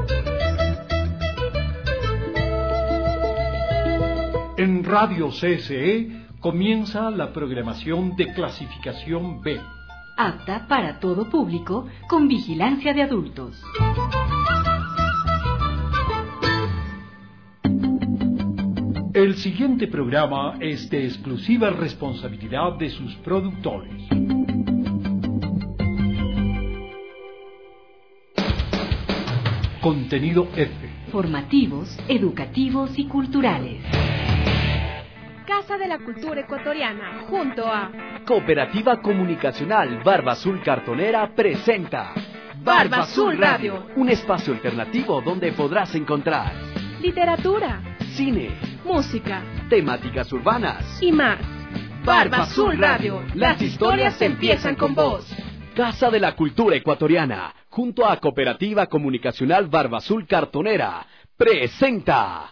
En Radio CSE comienza la programación de clasificación B. Apta para todo público, con vigilancia de adultos. El siguiente programa es de exclusiva responsabilidad de sus productores. Contenido F. Formativos, educativos y culturales. Casa de la Cultura Ecuatoriana, junto a Cooperativa Comunicacional Barba Azul Cartonera presenta Barba Azul Radio, un espacio alternativo donde podrás encontrar literatura, cine, música, temáticas urbanas y más. Barba Azul Radio, las historias empiezan con vos. Casa de la Cultura Ecuatoriana, junto a Cooperativa Comunicacional Barba Azul Cartonera, presenta.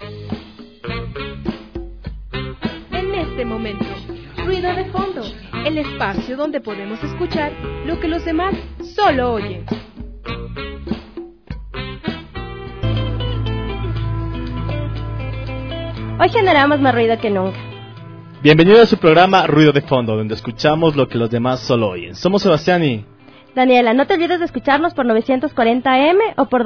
En este momento, ruido de fondo, el espacio donde podemos escuchar lo que los demás solo oyen. Hoy generamos más ruido que nunca. Bienvenido a su programa Ruido de Fondo, donde escuchamos lo que los demás solo oyen. Somos Sebastián y Daniela. No te olvides de escucharnos por 940M o por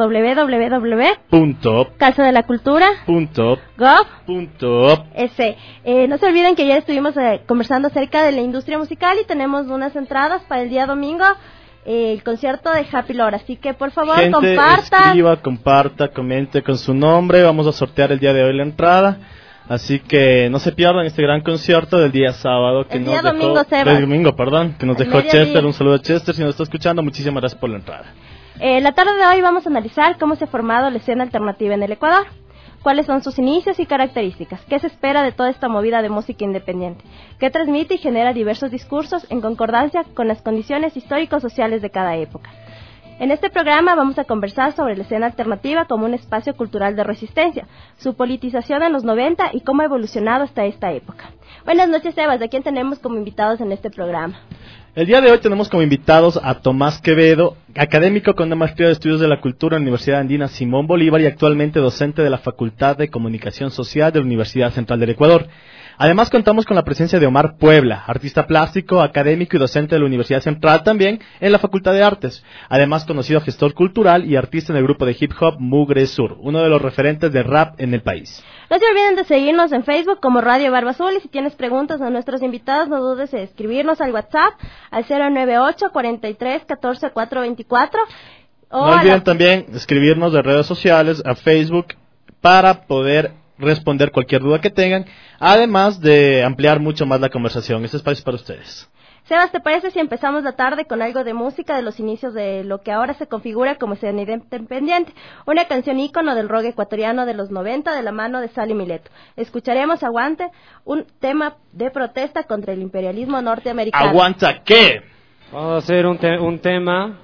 www.casadelacultura.gov.es. No se olviden que ayer estuvimos conversando acerca de la industria musical y tenemos unas entradas para el día domingo, el concierto de Happy Lore. Así que por favor, comparta, comente con su nombre. Vamos a sortear el día de hoy la entrada. Así que no se pierdan este gran concierto del día sábado que nos dejó Chester. Un saludo a Chester si nos está escuchando. Muchísimas gracias por la entrada. La tarde de hoy vamos a analizar cómo se ha formado la escena alternativa en el Ecuador, cuáles son sus inicios y características, qué se espera de toda esta movida de música independiente, qué transmite y genera diversos discursos en concordancia con las condiciones histórico-sociales de cada época. En este programa vamos a conversar sobre la escena alternativa como un espacio cultural de resistencia, su politización en los 90 y cómo ha evolucionado hasta esta época. Buenas noches, Sebas. ¿De quién tenemos como invitados en este programa? El día de hoy tenemos como invitados a Tomás Quevedo, académico con una maestría de estudios de la cultura en la Universidad Andina Simón Bolívar y actualmente docente de la Facultad de Comunicación Social de la Universidad Central del Ecuador. Además contamos con la presencia de Omar Puebla, artista plástico, académico y docente de la Universidad Central también en la Facultad de Artes. Además conocido gestor cultural y artista en el grupo de hip hop Mugre Sur, uno de los referentes de rap en el país. No se olviden de seguirnos en Facebook como Radio Barba Azul y si tienes preguntas a nuestros invitados no dudes en escribirnos al WhatsApp al 098 43 14 424. No olviden también escribirnos de redes sociales a Facebook para poder responder cualquier duda que tengan, además de ampliar mucho más la conversación. Este espacio es para ustedes. Sebas, ¿te parece si empezamos la tarde con algo de música de los inicios de lo que ahora se configura como escena independiente? Una canción ícono del rock ecuatoriano de los 90 de la mano de Sally Mileto. Escucharemos Aguante, un tema de protesta contra el imperialismo norteamericano. ¿Aguanta qué? Vamos a hacer un tema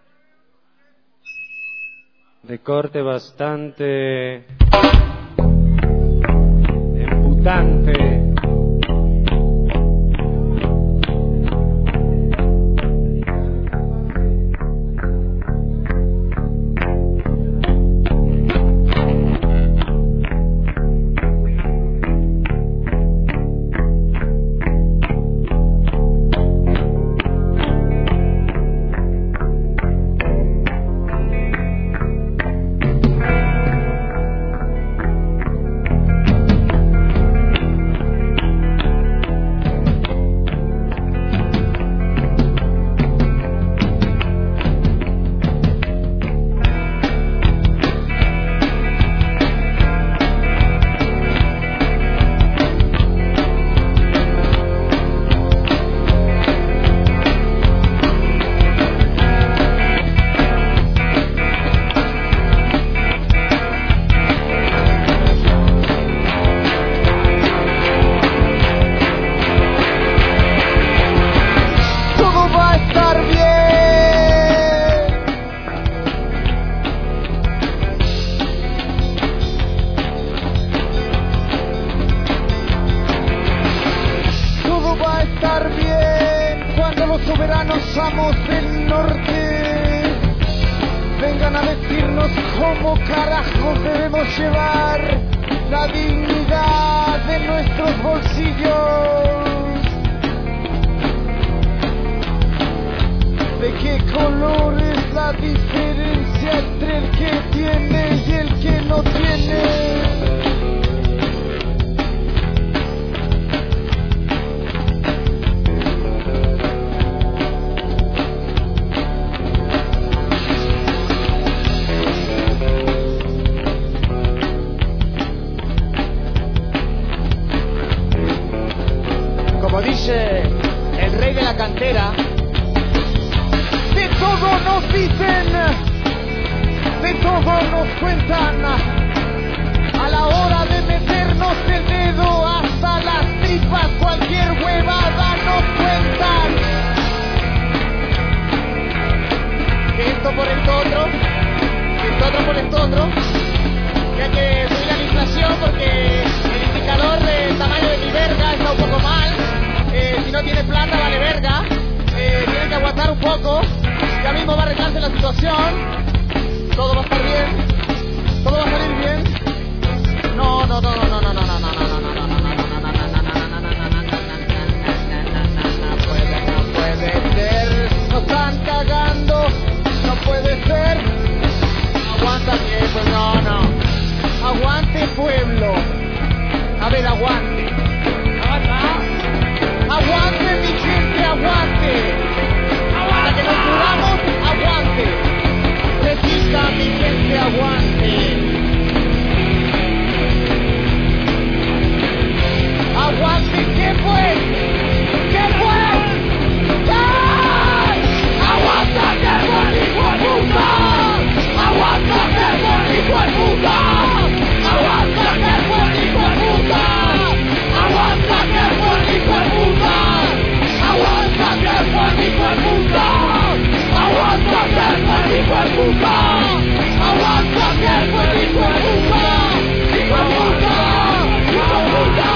de corte bastante emputante. decirnos cómo carajos debemos llevar la dignidad de nuestros bolsillos. ¿De qué color es la diferencia entre el que tiene y el que no tiene? Como dice el rey de la cantera, de todo nos dicen, de todo nos cuentan, a la hora de meternos el dedo hasta las tripas, cualquier huevada nos cuentan. Que esto por esto otro, que esto otro por esto otro, que hay que subir a la inflación porque el indicador del tamaño de mi verga está un poco mal. Si no tiene plata vale verga, tiene que aguantar un poco, ya mismo va a arreglarse la situación, todo va a estar bien, todo va a salir bien. No, no, no, no, no, no, no, no, no, no, no, no, no, no puede ser, nos están cagando, no puede ser. Aguanta bien, pues no, aguante pueblo, a ver, aguante. Aguante mi gente, aguante. Hasta que nos curamos, aguante. Resista mi gente, aguante. Aguante, ¿qué fue? ¿Qué fue? ¡Ay! Aguanta que buen hijo de puta. Aguanta que buen hijo de puta. Aguanta que buen hijo de puta. Aguanta que buen hijo de puta. Aguanta que buen hijo de puta. Aguanta que buen hijo de puta. Aguanta que buen hijo de puta. Hijo de puta. Hijo de puta.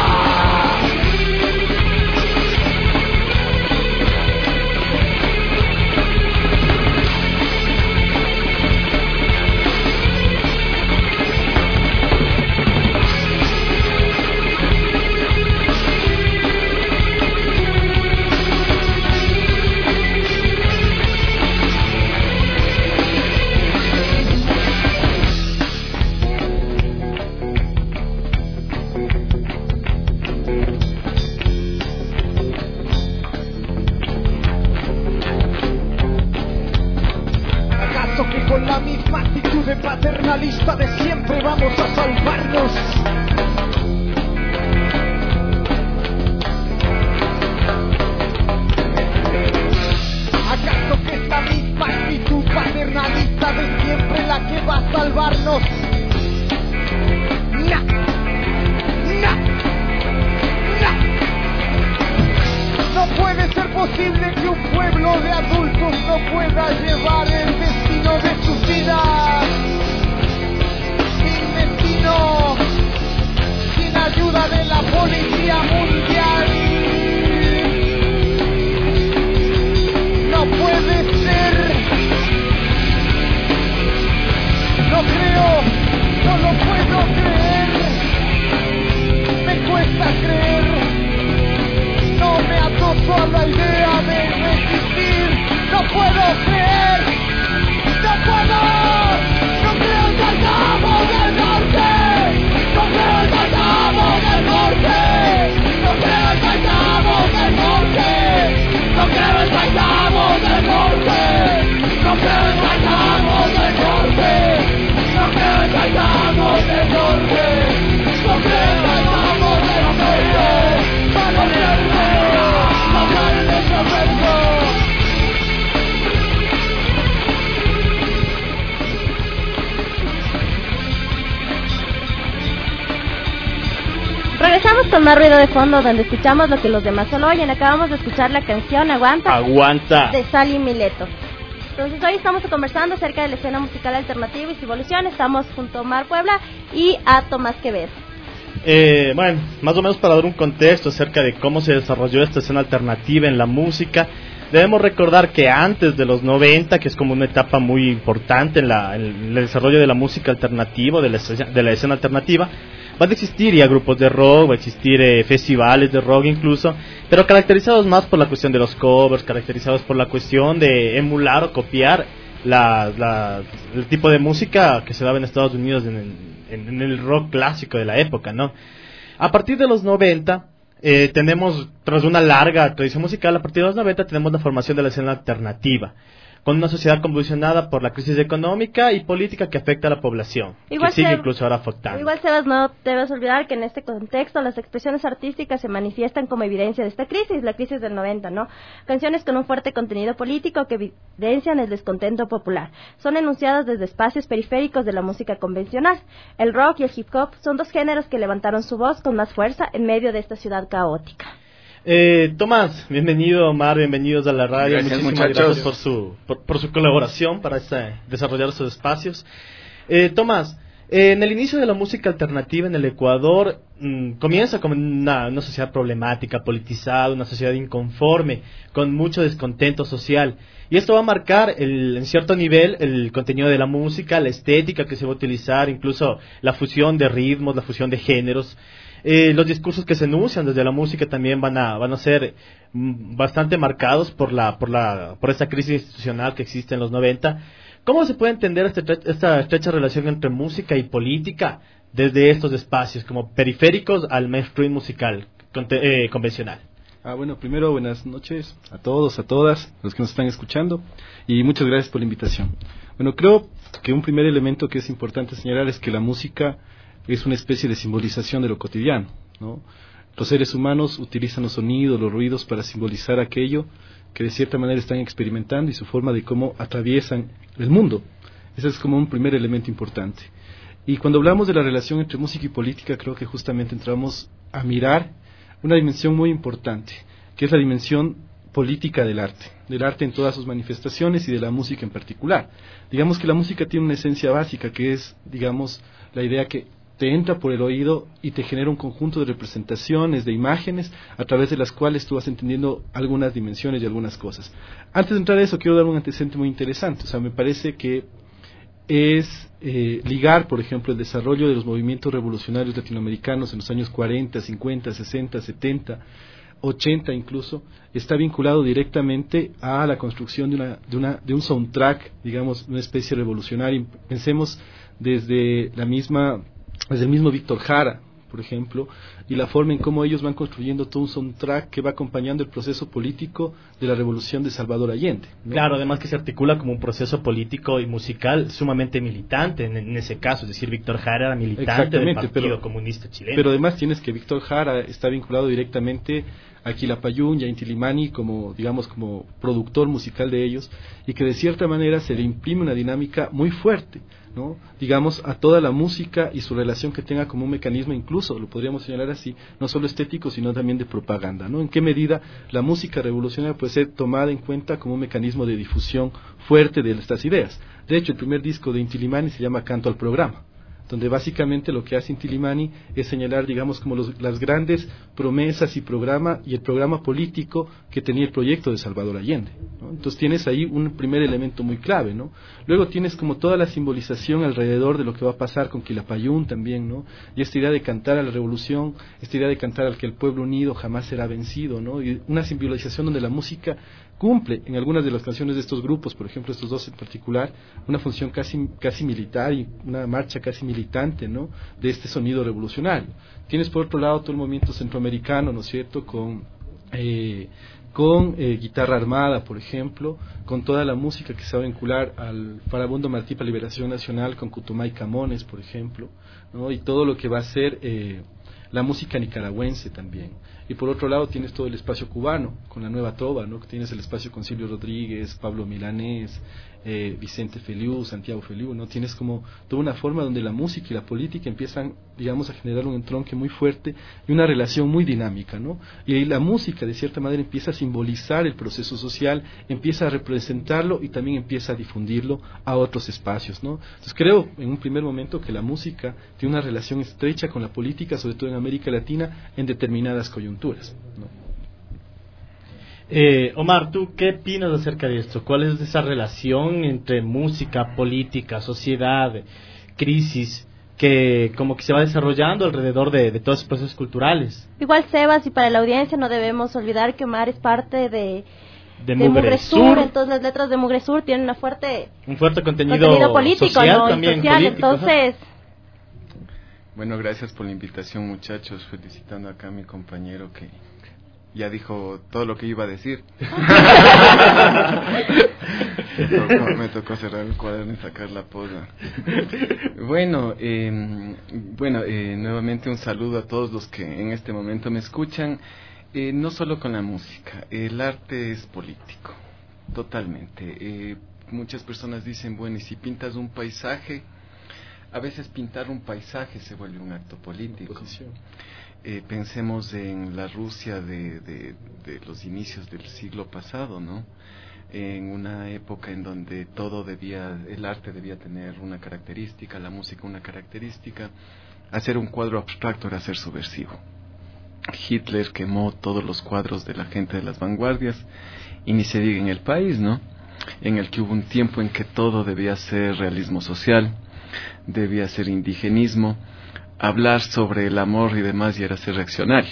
Con la misma actitud de paternalista de siempre vamos a salvarnos. ¿Acaso que esta misma actitud paternalista de siempre la que va a salvarnos? ¡No! ¡No! ¡No! No puede ser posible que un pueblo de adultos no pueda llevar el destino de sus vidas. Sin destino, sin ayuda de la policía mundial. No puede ser. No creo, no lo puedo creer. Me cuesta creer. No me atoso a la idea de resistir. No puedo creer. No puedo. No creo en el cabo del norte. No creo en el cabo del norte. No creo en el cabo del norte. No creo en el cabo del norte. No creo en el cabo del norte. No creo en el cabo del norte. No creo en el cabo del norte. No creo en Regresamos con más ruido de fondo, donde escuchamos lo que los demás solo oyen. Acabamos de escuchar la canción Aguanta de Sally Mileto. Entonces hoy estamos conversando acerca de la escena musical alternativa y su evolución. Estamos junto a Omar Puebla y a Tomás Quevedo. Bueno, más o menos para dar un contexto acerca de cómo se desarrolló esta escena alternativa en la música. Debemos recordar que antes de los 90, que es como una etapa muy importante en el desarrollo de la música alternativa, de la escena alternativa, van a existir ya grupos de rock, va a existir festivales de rock incluso, pero caracterizados más por la cuestión de los covers, caracterizados por la cuestión de emular o copiar el tipo de música que se daba en Estados Unidos en el rock clásico de la época, ¿no? A partir de los 90, tenemos, tras una larga tradición musical, a partir de los 90 tenemos la formación de la escena alternativa, con una sociedad convulsionada por la crisis económica y política que afecta a la población, que sigue incluso ahora afectando. Igual, Sebas, no debes olvidar que en este contexto las expresiones artísticas se manifiestan como evidencia de esta crisis, la crisis del 90, ¿no? Canciones con un fuerte contenido político que evidencian el descontento popular. Son enunciadas desde espacios periféricos de la música convencional. El rock y el hip hop son dos géneros que levantaron su voz con más fuerza en medio de esta ciudad caótica. Tomás, bienvenido. Omar, bienvenidos a la radio. Gracias, muchísimas muchachos. Gracias por su colaboración para desarrollar estos espacios. Tomás, en el inicio de la música alternativa en el Ecuador comienza como una sociedad problemática, politizada, una sociedad inconforme, con mucho descontento social. Y esto va a marcar en cierto nivel el contenido de la música, la estética que se va a utilizar, incluso la fusión de ritmos, la fusión de géneros. Los discursos que se enuncian desde la música también van a ser bastante marcados por esta crisis institucional que existe en los 90. ¿Cómo se puede entender esta estrecha relación entre música y política desde estos espacios como periféricos al mainstream musical convencional? Bueno, primero buenas noches a todos, a todas los que nos están escuchando y muchas gracias por la invitación. Bueno, creo que un primer elemento que es importante señalar es que la música es una especie de simbolización de lo cotidiano, ¿no? Los seres humanos utilizan los sonidos, los ruidos para simbolizar aquello que de cierta manera están experimentando y su forma de cómo atraviesan el mundo. Ese es como un primer elemento importante. Y cuando hablamos de la relación entre música y política, creo que justamente entramos a mirar una dimensión muy importante, que es la dimensión política del arte en todas sus manifestaciones y de la música en particular. Digamos que la música tiene una esencia básica que es, digamos, la idea que te entra por el oído y te genera un conjunto de representaciones, de imágenes, a través de las cuales tú vas entendiendo algunas dimensiones y algunas cosas. Antes de entrar a eso, quiero dar un antecedente muy interesante. O sea, me parece que es ligar, por ejemplo, el desarrollo de los movimientos revolucionarios latinoamericanos en los años 40, 50, 60, 70, 80 incluso, está vinculado directamente a la construcción de un soundtrack, digamos, una especie revolucionaria. Pensemos desde el mismo Víctor Jara, por ejemplo, y la forma en cómo ellos van construyendo todo un soundtrack que va acompañando el proceso político de la revolución de Salvador Allende, ¿no? Claro, además que se articula como un proceso político y musical sumamente militante en ese caso, es decir, Víctor Jara era militante del Partido Comunista Chileno. Pero además tienes que Víctor Jara está vinculado directamente a Quilapayún y a Inti Illimani como productor musical de ellos, y que de cierta manera se le imprime una dinámica muy fuerte, ¿no? Digamos, a toda la música y su relación que tenga como un mecanismo, incluso lo podríamos señalar así, no solo estético sino también de propaganda, ¿no? En qué medida la música revolucionaria puede ser tomada en cuenta como un mecanismo de difusión fuerte de estas ideas. De hecho, el primer disco de Inti Illimani se llama Canto al Programa, donde básicamente lo que hace Inti Illimani es señalar, digamos, como las grandes promesas y el programa político que tenía el proyecto de Salvador Allende, ¿no? Entonces tienes ahí un primer elemento muy clave, ¿no? Luego tienes como toda la simbolización alrededor de lo que va a pasar con Quilapayún también, ¿no? Y esta idea de cantar a la revolución, esta idea de cantar al que el pueblo unido jamás será vencido, ¿no? Y una simbolización donde la música cumple en algunas de las canciones de estos grupos, por ejemplo estos dos en particular, una función casi militar y una marcha casi militante, ¿no? De este sonido revolucionario. Tienes por otro lado todo el movimiento centroamericano, ¿no es cierto?, con guitarra armada, por ejemplo, con toda la música que se va a vincular al Farabundo Martí para Liberación Nacional, con Cutumay Camones, por ejemplo, ¿no? Y todo lo que va a ser la música nicaragüense también. Y por otro lado tienes todo el espacio cubano, con la Nueva Trova, ¿no? Tienes el espacio con Silvio Rodríguez, Pablo Milanés, Vicente Feliu, Santiago Feliu, ¿no? Tienes como toda una forma donde la música y la política empiezan, digamos, a generar un entronque muy fuerte y una relación muy dinámica, ¿no? Y ahí la música, de cierta manera, empieza a simbolizar el proceso social, empieza a representarlo y también empieza a difundirlo a otros espacios, ¿no? Entonces creo, en un primer momento, que la música tiene una relación estrecha con la política, sobre todo en América Latina, en determinadas coyunturas, ¿no? Omar, ¿tú qué opinas acerca de esto? ¿Cuál es esa relación entre música, política, sociedad, crisis, que como que se va desarrollando alrededor de todos esos procesos culturales? Igual, Sebas, y para la audiencia no debemos olvidar que Omar es parte de Mugresur. Entonces las letras de Mugresur tienen un fuerte contenido político, social, ¿no? también social, político, entonces... Bueno, gracias por la invitación, muchachos, felicitando acá a mi compañero que ya dijo todo lo que iba a decir. me tocó cerrar el cuaderno y sacar la posa. Bueno, nuevamente un saludo a todos los que en este momento me escuchan. No solo con la música, el arte es político, totalmente. Muchas personas dicen, bueno, y si pintas un paisaje, a veces pintar un paisaje se vuelve un acto político. Pensemos en la Rusia de los inicios del siglo pasado, ¿no? En una época en donde el arte debía tener una característica, la música una característica. Hacer un cuadro abstracto era ser subversivo. Hitler quemó todos los cuadros de la gente de las vanguardias, y ni se diga en el país, ¿no? En el que hubo un tiempo en que todo debía ser realismo social, debía ser indigenismo, hablar sobre el amor y demás y era ser reaccionario.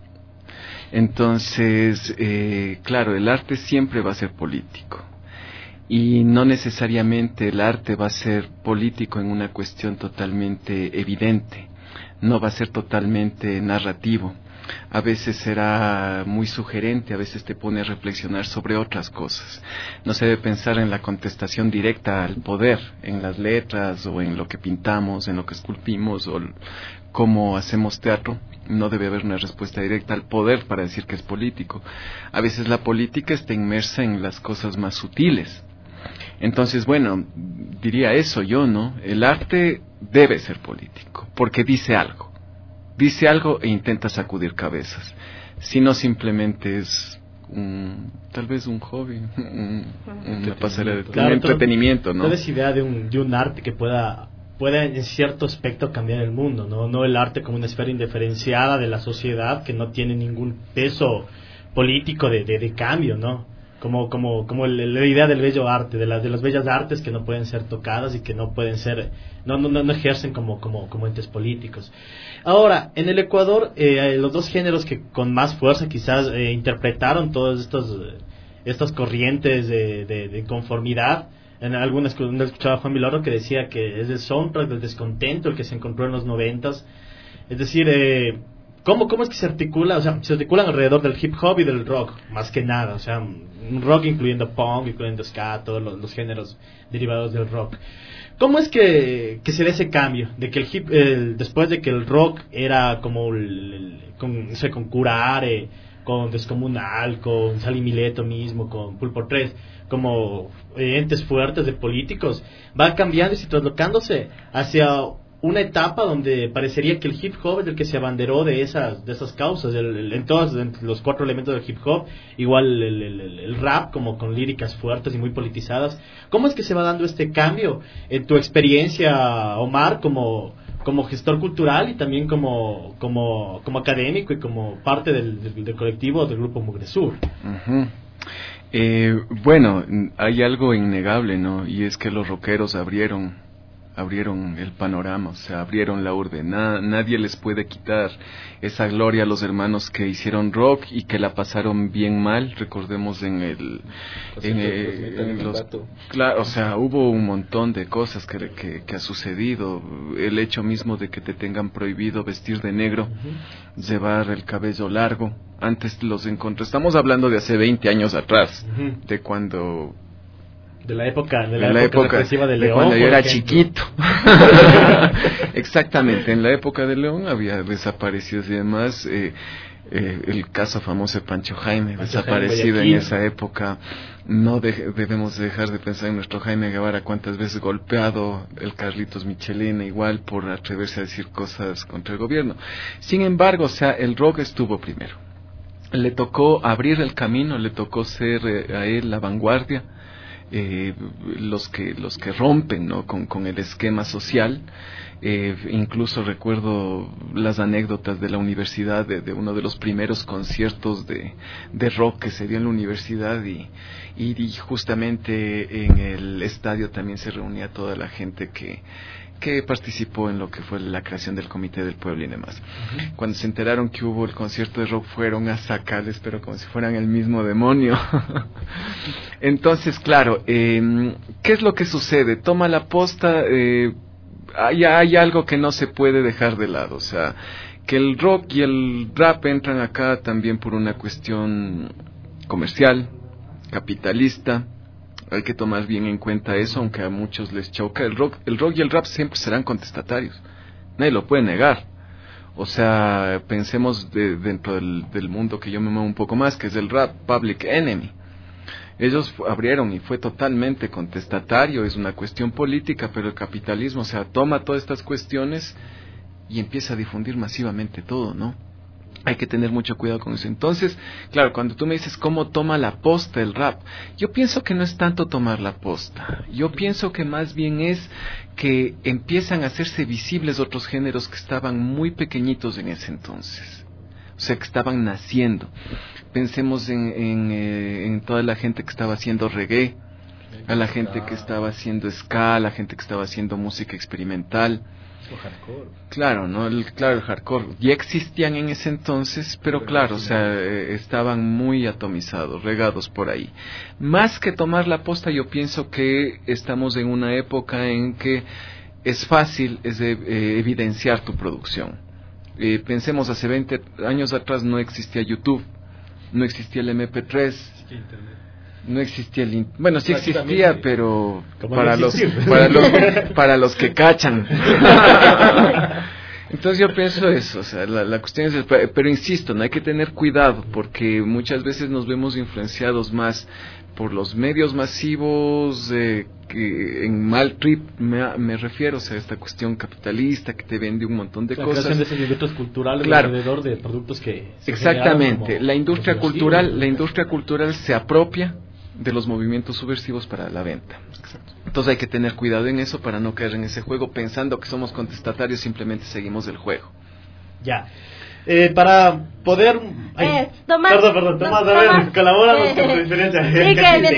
Entonces, claro, el arte siempre va a ser político, y no necesariamente el arte va a ser político en una cuestión totalmente evidente, no va a ser totalmente narrativo. A veces será muy sugerente, a veces te pone a reflexionar sobre otras cosas. No se debe pensar en la contestación directa al poder, en las letras o en lo que pintamos, en lo que esculpimos o cómo hacemos teatro. No debe haber una respuesta directa al poder para decir que es político. A veces la política está inmersa en las cosas más sutiles. Entonces, bueno, diría eso yo, ¿no? El arte debe ser político, porque dice algo e intenta sacudir cabezas. Si no, simplemente es tal vez un hobby, una pasarela de entretenimiento, ¿no? Toda esa idea de un arte que pueda en cierto aspecto cambiar el mundo, no el arte como una esfera indiferenciada de la sociedad que no tiene ningún peso político de cambio, ¿no? Como la idea del bello arte, de las bellas artes que no pueden ser tocadas y que no pueden ser, no ejercen como entes políticos. Ahora, en el Ecuador, los dos géneros que con más fuerza quizás interpretaron todas estas corrientes de conformidad, en algunas escuchaba a Juan Milorro que decía que es el soundtrack del descontento el que se encontró en los 90s, es decir, ¿Cómo es que se articula? O sea, se articulan alrededor del hip hop y del rock, más que nada. O sea, un rock incluyendo punk, incluyendo ska, todos los géneros derivados del rock. ¿Cómo es que se da ese cambio? De que después de que el rock era como con Curare, con Descomunal, con Sally Mileto mismo, con Pulpo 3, como entes fuertes de políticos, va cambiando y se traslocándose hacia una etapa donde parecería que el hip hop es el que se abanderó de esas causas, en todos los cuatro elementos del hip hop, igual el rap como con líricas fuertes y muy politizadas. ¿Cómo es que se va dando este cambio en tu experiencia, Omar, como gestor cultural y también como académico y como parte del colectivo del grupo Mugresur? Uh-huh. Bueno, hay algo innegable, ¿no? Y es que los rockeros abrieron el panorama, o sea, abrieron la urbe. Nadie les puede quitar esa gloria a los hermanos que hicieron rock y que la pasaron bien mal. Recordemos claro, o sea, hubo un montón de cosas que ha sucedido. El hecho mismo de que te tengan prohibido vestir de negro, llevar el cabello largo. Antes los encontré, estamos hablando de hace 20 años atrás, de cuando... De la época represiva de León, cuando yo era chiquito. Exactamente, en la época de León había desaparecidos y demás. El caso famoso de Pancho Jaime, desaparecido en esa época. No debemos dejar de pensar en nuestro Jaime Guevara, cuántas veces golpeado, el Carlitos Michelena igual por atreverse a decir cosas contra el gobierno. Sin embargo, o sea, el rock estuvo primero. Le tocó abrir el camino, le tocó ser a él la vanguardia. los que rompen, ¿no?, con el esquema social. Incluso recuerdo las anécdotas de la universidad, de uno de los primeros conciertos de rock que se dio en la universidad, y justamente en el estadio también se reunía toda la gente que participó en lo que fue la creación del Comité del Pueblo y demás. Uh-huh. Cuando se enteraron que hubo el concierto de rock, fueron a sacarles, pero como si fueran el mismo demonio. Entonces, claro, ¿qué es lo que sucede? Toma la posta, hay algo que no se puede dejar de lado, o sea, que el rock y el rap entran acá también por una cuestión comercial, capitalista. Hay que tomar bien en cuenta eso, aunque a muchos les choca. El rock y el rap siempre serán contestatarios, nadie lo puede negar. O sea, pensemos dentro del mundo que yo me muevo un poco más, que es el rap, Public Enemy. Ellos abrieron y fue totalmente contestatario, es una cuestión política, pero el capitalismo, o sea, toma todas estas cuestiones y empieza a difundir masivamente todo, ¿no? Hay que tener mucho cuidado con eso. Entonces, claro, cuando tú me dices cómo toma la posta el rap, yo pienso que no es tanto tomar la posta. Yo pienso que más bien es que empiezan a hacerse visibles otros géneros que estaban muy pequeñitos en ese entonces. O sea, que estaban naciendo. Pensemos en toda la gente que estaba haciendo reggae, a la gente que estaba haciendo ska, a la gente que estaba haciendo música experimental. O hardcore. Claro, ¿no? El hardcore ya existían en ese entonces, pero claro, o sea, estaban muy atomizados, regados por ahí. Más que tomar la posta, yo pienso que estamos en una época en que es fácil evidenciar tu producción. Pensemos, hace 20 años atrás no existía YouTube, no existía el MP3, no existía el bueno, sí existía, pero para los que cachan. Entonces yo pienso eso, o sea, la cuestión es, pero insisto, no hay que tener cuidado, porque muchas veces nos vemos influenciados más por los medios masivos, que en mal trip me refiero, o sea, esta cuestión capitalista que te vende un montón de cosas. La creación de sentimientos culturales, claro, alrededor de productos que exactamente, la industria cultural se apropia de los movimientos subversivos para la venta. Exacto. Entonces hay que tener cuidado en eso para no caer en ese juego pensando que somos contestatarios, simplemente seguimos el juego. Ya. Para poder... Tomás, a ver, colabóranos con tu diferencia. Sí,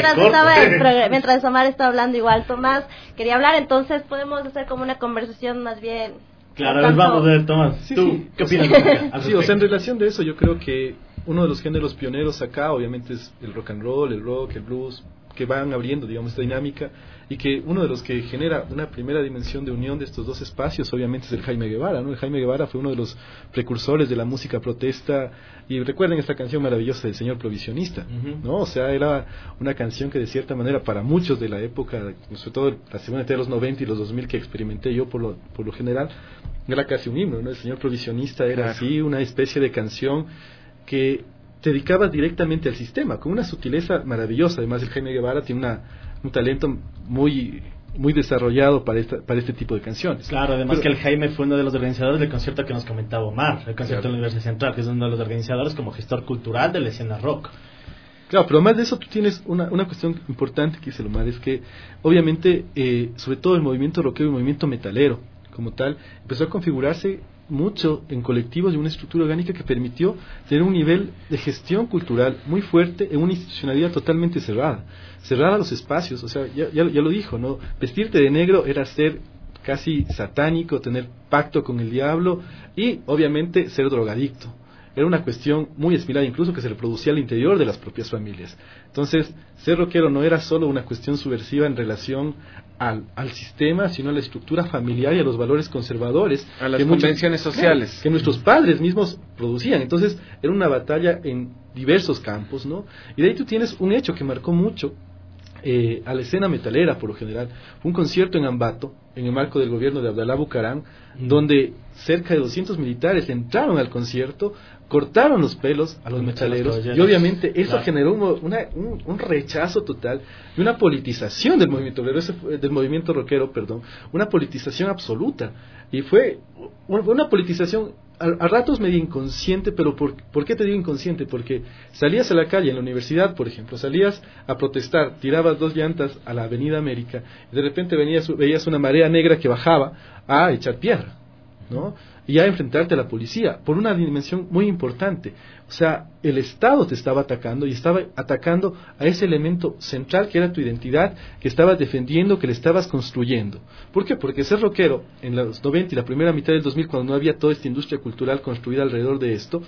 que mientras Omar estaba hablando igual, Tomás quería hablar, entonces podemos hacer como una conversación más bien... Claro, vamos a ver, Tomás, ¿tú qué opinas? Sí, o sea, en relación de eso, yo creo que uno de los géneros pioneros acá, obviamente, es el rock and roll, el rock, el blues, que van abriendo, digamos, esta dinámica, y que uno de los que genera una primera dimensión de unión de estos dos espacios, obviamente, es el Jaime Guevara, ¿no? El Jaime Guevara fue uno de los precursores de la música protesta, y recuerden esta canción maravillosa del Señor Provisionista, ¿no? O sea, era una canción que de cierta manera para muchos de la época, sobre todo la segunda mitad de los 90 y los 2000 que experimenté yo por lo general, era casi un himno, ¿no? El Señor Provisionista era así, una especie de canción que te dedicabas directamente al sistema, con una sutileza maravillosa. Además, el Jaime Guevara tiene un talento muy desarrollado para este tipo de canciones. Claro, además que el Jaime fue uno de los organizadores del concierto que nos comentaba Omar, el concierto de la Universidad Central, que es uno de los organizadores como gestor cultural de la escena rock. Claro, pero además de eso tú tienes una cuestión importante que dice Omar, es que obviamente, sobre todo el movimiento rockero y el movimiento metalero como tal, empezó a configurarse mucho en colectivos y una estructura orgánica que permitió tener un nivel de gestión cultural muy fuerte en una institucionalidad totalmente cerrada a los espacios. O sea, ya lo dijo, ¿no? Vestirte de negro era ser casi satánico, tener pacto con el diablo y obviamente ser drogadicto. Era una cuestión muy esmirada, incluso que se reproducía al interior de las propias familias. Entonces, ser rockero no era solo una cuestión subversiva en relación al sistema, sino a la estructura familiar y a los valores conservadores, a las convenciones sociales que nuestros padres mismos producían. Entonces, era una batalla en diversos campos, ¿no? Y de ahí tú tienes un hecho que marcó mucho a la escena metalera, por lo general. Fue un concierto en Ambato, en el marco del gobierno de Abdalá Bucaram, donde cerca de 200 militares entraron al concierto, cortaron los pelos a los metaleros, y obviamente eso generó un rechazo total y una politización del movimiento obrero, del movimiento rockero, una politización absoluta, y fue una politización a ratos medio inconsciente. Pero ¿por qué te digo inconsciente? Porque salías a la calle, en la universidad, por ejemplo, salías a protestar, tirabas 2 llantas a la Avenida América, y de repente veías una marea negra que bajaba a echar piedra, ¿no? Y a enfrentarte a la policía, por una dimensión muy importante. O sea, el Estado te estaba atacando, y estaba atacando a ese elemento central que era tu identidad, que estabas defendiendo, que le estabas construyendo. ¿Por qué? Porque ser rockero en los 90 y la primera mitad del 2000, cuando no había toda esta industria cultural construida alrededor de esto,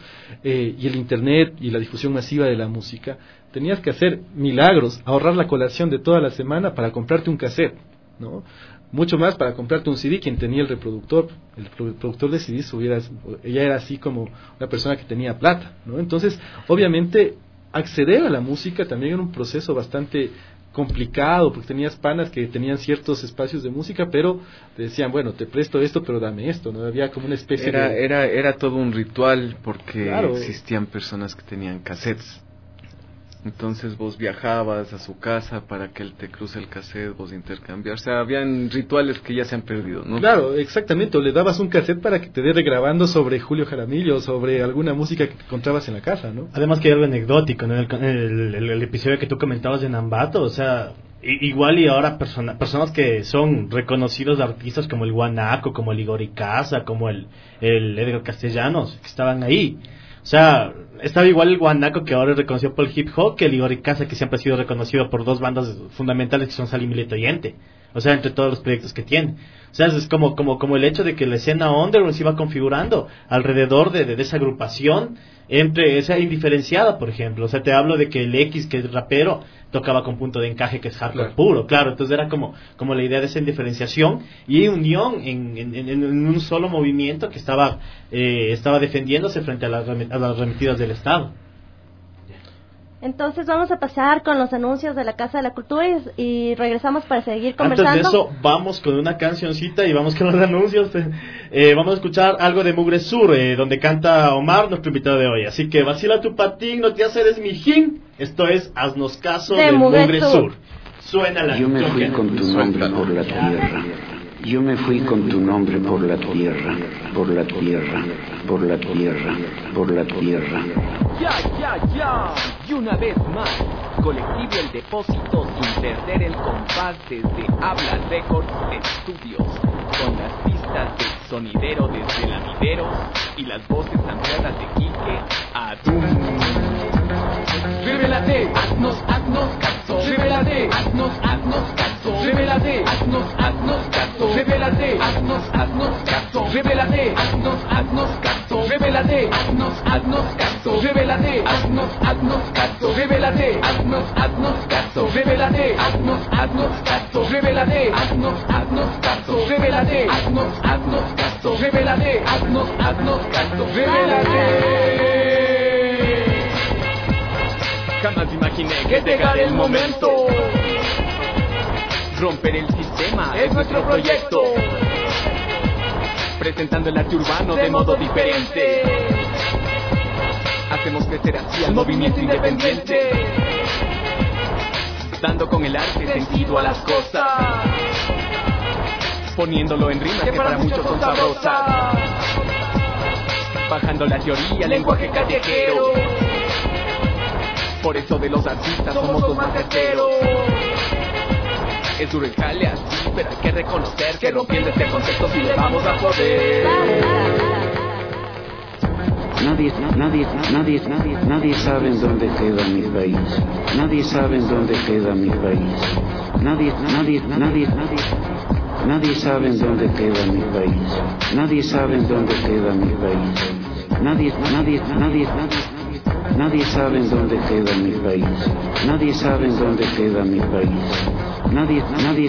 y el internet y la difusión masiva de la música, tenías que hacer milagros, ahorrar la colación de toda la semana para comprarte un cassette, ¿no? Mucho más para comprarte un CD. Quien tenía el productor de CDs ella era así como una persona que tenía plata, ¿no? Entonces, obviamente, acceder a la música también era un proceso bastante complicado, porque tenías panas que tenían ciertos espacios de música, pero te decían, bueno, te presto esto, pero dame esto, ¿no? Había como una especie era todo un ritual, porque claro, existían personas que tenían cassettes. Entonces vos viajabas a su casa para que él te cruce el cassette, vos intercambiar. O sea, habían rituales que ya se han perdido, ¿no? Claro, exactamente. O le dabas un cassette para que te dé regrabando sobre Julio Jaramillo, sobre alguna música que te encontrabas en la casa, ¿no? Además que hay algo anecdótico, ¿no? El episodio que tú comentabas de Nambato, o sea, igual y ahora personas que son reconocidos artistas como el Guanaco, como el Igor Icaza, como el Edgar Castellanos, que estaban ahí. O sea, estaba igual el Guanaco, que ahora es reconocido por el hip hop, que el Igor Icaza, que siempre ha sido reconocido por 2 bandas fundamentales que son Sal y Mileto y Ente. O sea, entre todos los proyectos que tiene. O sea, es como el hecho de que la escena underground se iba configurando alrededor de esa agrupación, entre esa indiferenciada, por ejemplo. O sea, te hablo de que el X, que es rapero, tocaba con Punto de Encaje, que es hardcore puro, claro. Entonces era como la idea de esa indiferenciación y unión en un solo movimiento que estaba defendiéndose frente a las remitidas del Estado. Entonces vamos a pasar con los anuncios de la Casa de la Cultura y regresamos para seguir conversando. Antes de eso, vamos con una cancioncita y vamos con los anuncios. Vamos a escuchar algo de Mugre Sur, donde canta Omar, nuestro invitado de hoy. Así que vacila tu patín, no te haces mijín. Esto es Haznos Caso de Mugre Sur. Suena la Yo me fui con tu nombre por la tierra. Yo me fui con tu nombre por la tierra, por la tierra, por la tierra, por la tierra. Ya, y una vez más, colectivo El Depósito sin perder el compás desde Habla Records Studios, con las pistas del sonidero desde Lamideros y las voces ampliadas de Quique Adum. Revélate, haznos caso. Revélate, haznos caso. Revélate, haznos caso. Revélate, haznos caso. Revélate, haznos caso. Revélate, haznos caso. Revélate, haznos caso. Revélate, haznos caso. Revélate, haznos caso. Revélate, haznos caso. Revélate, haznos caso. Revélate, haznos caso. Revélate. Jamás imaginé que llegaría el momento. Romper el sistema es nuestro proyecto. Presentando el arte urbano de modo diferente. Hacemos crecer así al movimiento independiente. Dando con el arte sentido a las cosas. Poniéndolo en rimas que para muchos son sabrosas. Bajando la teoría, lenguaje callejero. Por eso de los artistas somos los más certeros. Es duro el jale así, pero hay que reconocer que rompiendo este concepto sí le vamos a poder. Nadie sabe en dónde queda mi país. Nadie sabe en dónde queda mi país. Nadie sabe en dónde queda mi país. Nadie sabe en dónde queda mi país. Nadie sabe en dónde queda mi país. Nadie sabe en dónde queda mi país. Nadie.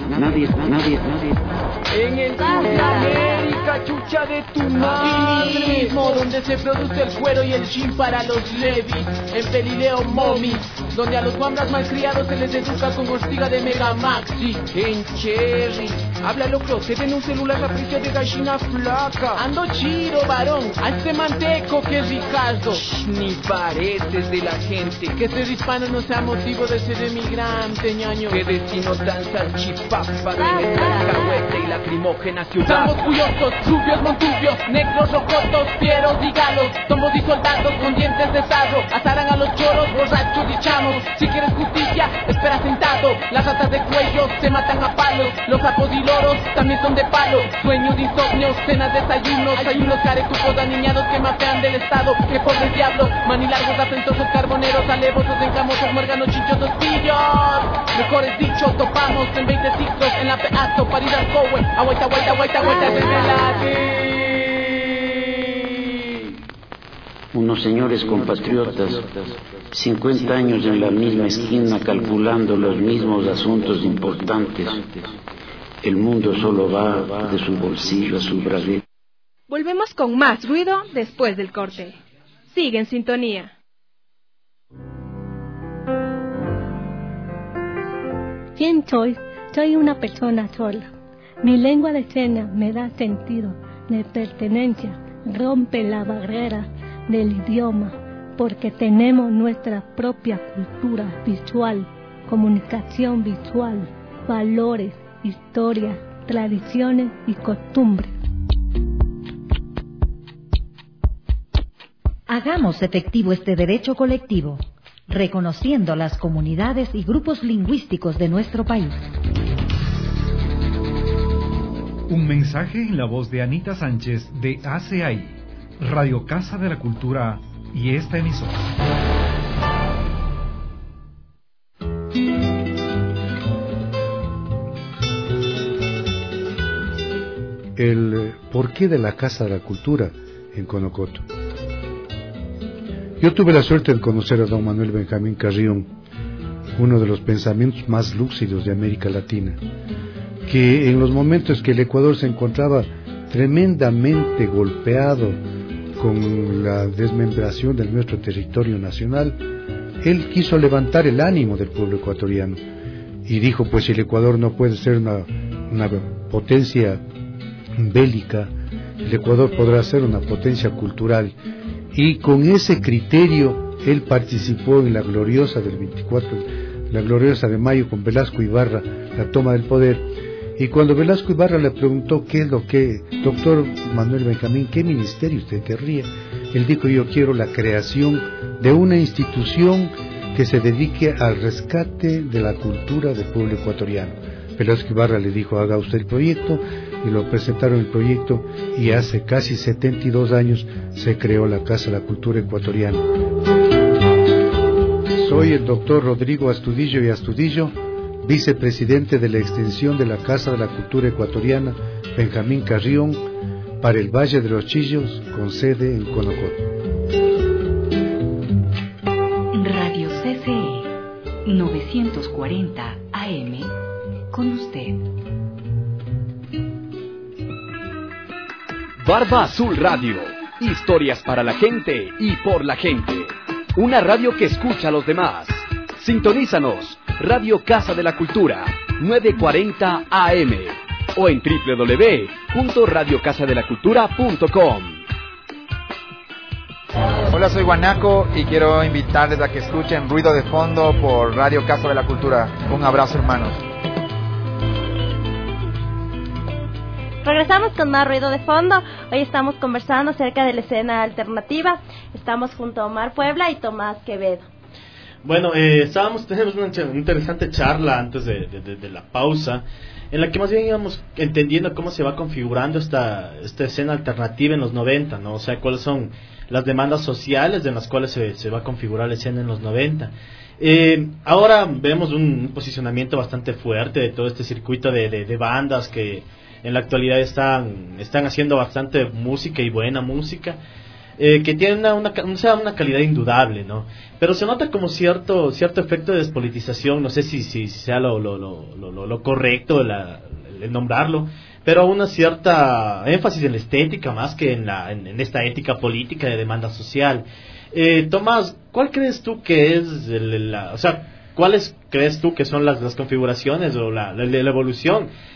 En el sur de América, chucha de tu madre. Mismo donde se produce el cuero y el jean para los levis. En Pelileo Momi, donde a los guambras malcriados se les educa con hostiga de Mega Maxi. En Cherry, Habla loco, se ve en un celular la precio de gallina flaca. Ando chido, varón, a este manteco que es Ricardo. Ni pareces de la gente. Que ser hispano no sea motivo de ser emigrante, ñaño. Que destino tan salchipapa, de cacahuete y lacrimógena ciudad. Somos curiosos, rubios, montubios, negros, rocotos, fieros y galos. Somos y soldados con dientes de sarro. Asaran a los choros, borrachos y chamos. Si quieres justicia, espera sentado. Las ratas de cuello se matan a palos. Los sapos y loros también son de palo. Sueños, insomnios, cenas, desayunos. Hay unos carecucos aniñados que mapean del estado. Que pobres diablos, manilargos, acentosos, carboneros, alevosos, encamosos, muérganos, chinchosos, pillos. Mejores dichos, topamos en 20 ciclos en la peazo para ir al cowe. Agüita, agüita, agüita, agüita, desvelate. Unos señores compatriotas, 50 años en la misma esquina calculando los mismos asuntos importantes. El mundo solo va de su bolsillo a su bragueta. Volvemos con más ruido después del corte. Sigue en sintonía. ¿Quién soy? Soy una persona sola. Mi lengua de señas me da sentido de pertenencia, rompe la barrera del idioma, porque tenemos nuestra propia cultura visual, comunicación visual, valores, historia, tradiciones y costumbres. Hagamos efectivo este derecho colectivo, reconociendo las comunidades y grupos lingüísticos de nuestro país. Un mensaje en la voz de Anita Sánchez de ACAI, Radio Casa de la Cultura y esta emisora. El porqué de la Casa de la Cultura en Conocoto. Yo tuve la suerte de conocer a don Manuel Benjamín Carrión, uno de los pensamientos más lúcidos de América Latina, que en los momentos que el Ecuador se encontraba tremendamente golpeado con la desmembración de nuestro territorio nacional, él quiso levantar el ánimo del pueblo ecuatoriano y dijo, pues si el Ecuador no puede ser una potencia bélica, el Ecuador podrá ser una potencia cultural. Y con ese criterio él participó en la gloriosa del 24, la gloriosa de mayo, con Velasco Ibarra, la toma del poder. Y cuando Velasco Ibarra le preguntó qué es lo que, doctor Manuel Benjamín, qué ministerio usted querría, él dijo, yo quiero la creación de una institución que se dedique al rescate de la cultura del pueblo ecuatoriano. Velasco Ibarra le dijo, haga usted el proyecto, y lo presentaron el proyecto, y hace casi 72 años se creó la Casa de la Cultura Ecuatoriana. Soy el doctor Rodrigo Astudillo y Astudillo, vicepresidente de la extensión de la Casa de la Cultura Ecuatoriana Benjamín Carrión para el Valle de los Chillos, con sede en Conocoto. Radio CCE 940 AM, con usted. Barba Azul Radio, historias para la gente y por la gente. Una radio que escucha a los demás. Sintonízanos, Radio Casa de la Cultura, 940 AM, o en www.radiocasadelacultura.com. Hola, soy Guanaco y quiero invitarles a que escuchen Ruido de Fondo por Radio Casa de la Cultura. Un abrazo, hermanos. Regresamos con más Ruido de Fondo. Hoy estamos conversando acerca de la escena alternativa. Estamos junto a Omar Puebla y Tomás Quevedo. Bueno, tenemos una interesante charla antes de la pausa, en la que más bien íbamos entendiendo cómo se va configurando esta escena alternativa en los 90, ¿no? O sea, cuáles son las demandas sociales en las cuales se va a configurar la escena en los 90. Ahora vemos un posicionamiento bastante fuerte de todo este circuito de bandas que en la actualidad están haciendo bastante música y buena música, que tienen una calidad indudable, ¿no? Pero se nota como cierto efecto de despolitización, no sé si sea lo correcto el nombrarlo, pero una cierta énfasis en la estética más que en esta ética política de demanda social. Tomás, ¿cuál crees tú que es cuáles crees tú que son las configuraciones o la evolución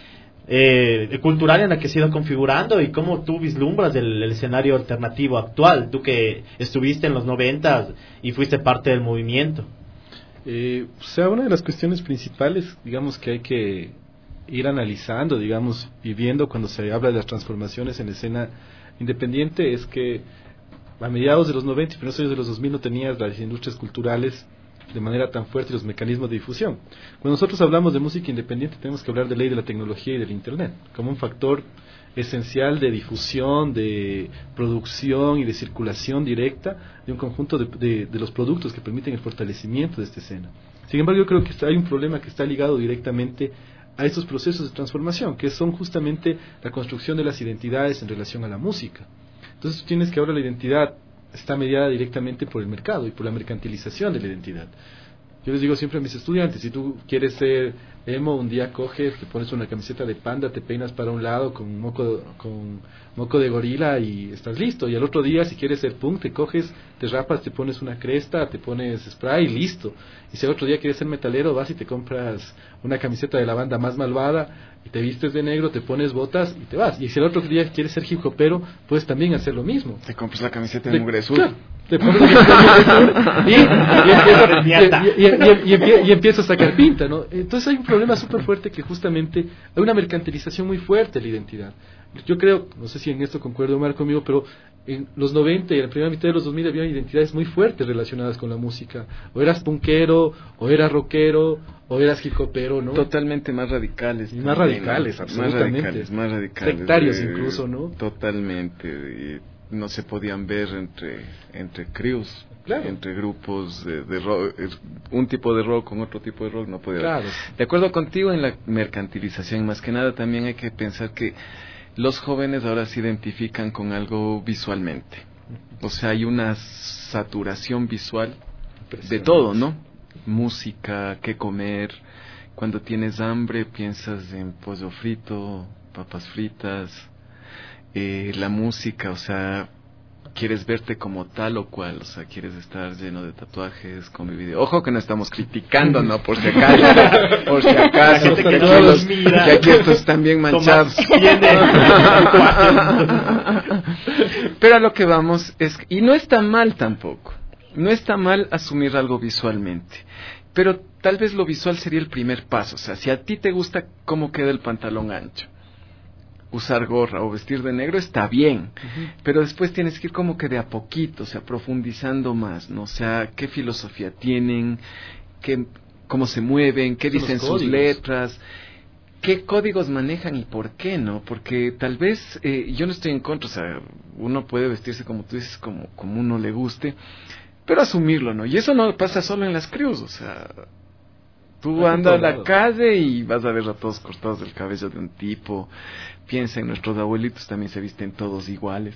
cultural en la que se ha ido configurando y cómo tú vislumbras el escenario alternativo actual, tú que estuviste en los 90 y fuiste parte del movimiento. O sea, una de las cuestiones principales, digamos, que hay que ir analizando, digamos, y viendo cuando se habla de las transformaciones en la escena independiente, es que a mediados de los 90 y primeros años de los 2000 no tenías las industrias culturales de manera tan fuerte y los mecanismos de difusión. Cuando nosotros hablamos de música independiente tenemos que hablar de ley de la tecnología y del Internet como un factor esencial de difusión, de producción y de circulación directa de un conjunto de los productos que permiten el fortalecimiento de esta escena. Sin embargo, yo creo que hay un problema que está ligado directamente a estos procesos de transformación, que son justamente la construcción de las identidades en relación a la música. Entonces tú tienes que ahora la identidad está mediada directamente por el mercado y por la mercantilización de la identidad. Yo les digo siempre a mis estudiantes, si tú quieres ser emo, un día coges, te pones una camiseta de panda, te peinas para un lado con moco de gorila y estás listo. Y al otro día, si quieres ser punk, te coges, te rapas, te pones una cresta, te pones spray y listo. Y si al otro día quieres ser metalero, vas y te compras una camiseta de la banda más malvada y te vistes de negro, te pones botas y te vas. Y si el otro día quieres ser hip hopero, puedes también hacer lo mismo. Te compras la camiseta de Mugre Sur. Claro, te pones la camiseta de y empiezas a sacar pinta, ¿no? Entonces hay un problema súper fuerte que justamente hay una mercantilización muy fuerte de la identidad. Yo creo, no sé si en esto concuerda Omar conmigo, pero en los 90 y en la primera mitad de los 2000 había identidades muy fuertes relacionadas con la música. O eras punkero, o eras rockero, o eras hip hopero, ¿no? Totalmente más radicales. Y más radicales, absolutamente. Más radicales. Sectarios incluso, ¿no? Totalmente. No se podían ver entre crews. Claro. Entre grupos de rock, un tipo de rock con otro tipo de rock no podía haber. De acuerdo contigo en la mercantilización, más que nada también hay que pensar que los jóvenes ahora se identifican con algo visualmente. O sea, hay una saturación visual de todo, ¿no? Música, qué comer. Cuando tienes hambre piensas en pollo frito, papas fritas. La música, o sea, quieres verte como tal o cual, o sea, quieres estar lleno de tatuajes, con mi video. Ojo que no estamos criticando, ¿no? Por si acaso, que aquí estos están bien manchados. Pero a lo que vamos es, y no está mal tampoco, no está mal asumir algo visualmente, pero tal vez lo visual sería el primer paso. O sea, si a ti te gusta cómo queda el pantalón ancho, usar gorra o vestir de negro está bien, pero después tienes que ir como que de a poquito, o sea, profundizando más, ¿no? O sea, qué filosofía tienen, cómo se mueven, qué dicen sus letras, qué códigos manejan y por qué, ¿no? Porque tal vez, yo no estoy en contra, o sea, uno puede vestirse como tú dices, como uno le guste, pero asumirlo, ¿no? Y eso no pasa solo en las crews, o sea, tú andas a la calle y vas a ver a todos cortados del cabello de un tipo. Piensa en nuestros abuelitos, también se visten todos iguales.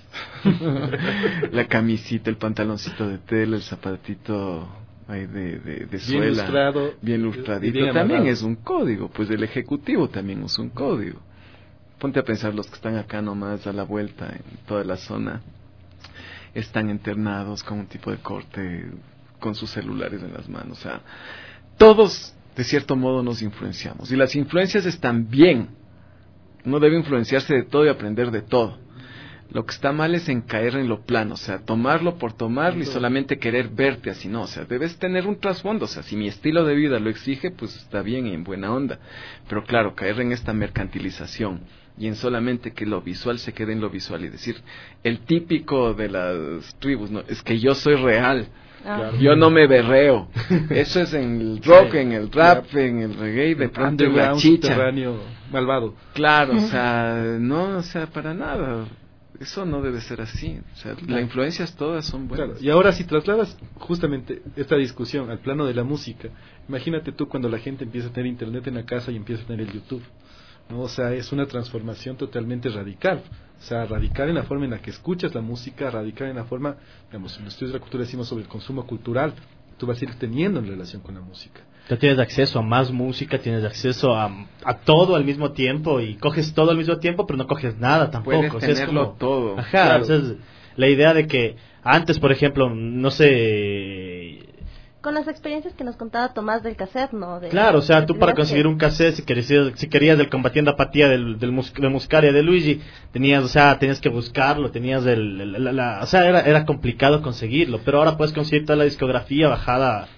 La camisita, el pantaloncito de tela, el zapatito ahí de suela. Bien lustradito. Bien también es un código, pues el ejecutivo también es un código. Ponte a pensar los que están acá nomás a la vuelta, en toda la zona, están internados con un tipo de corte, con sus celulares en las manos. O sea, todos de cierto modo nos influenciamos. Y las influencias están bien. Uno debe influenciarse de todo y aprender de todo. Lo que está mal es en caer en lo plano, o sea, tomarlo por tomarlo y solamente querer verte así, no, o sea, debes tener un trasfondo, o sea, si mi estilo de vida lo exige, pues está bien y en buena onda, pero claro, caer en esta mercantilización y en solamente que lo visual se quede en lo visual y decir, el típico de las tribus, no, es que yo soy real. Claro. Yo no me berreo. Eso es en el rock, en el rap, en el reggae, de pronto en la chicha. Malvado. Claro, o sea, no, o sea, para nada. Eso no debe ser así. O sea, las influencias todas son buenas. Claro. Y ahora si trasladas justamente esta discusión al plano de la música, imagínate tú cuando la gente empieza a tener internet en la casa y empieza a tener el YouTube, ¿no? O sea, es una transformación totalmente radical. O sea, radical en la forma en la que escuchas la música, radical en la forma, digamos, en los estudios de la cultura decimos sobre el consumo cultural, tú vas a ir teniendo en relación con la música. Ya tienes acceso a más música, tienes acceso a todo al mismo tiempo y coges todo al mismo tiempo, pero no coges nada tampoco. Puedes tenerlo, o sea, todo. Ajá, claro. O sea, la idea de que antes, por ejemplo, no sé... Con las experiencias que nos contaba Tomás del cassette, ¿no? Claro, o sea, tú para conseguir un cassette, si querías del Combatiendo Apatía de Muscaria de Luigi, tenías que buscarlo, tenías o sea, era complicado conseguirlo, pero ahora puedes conseguir toda la discografía bajada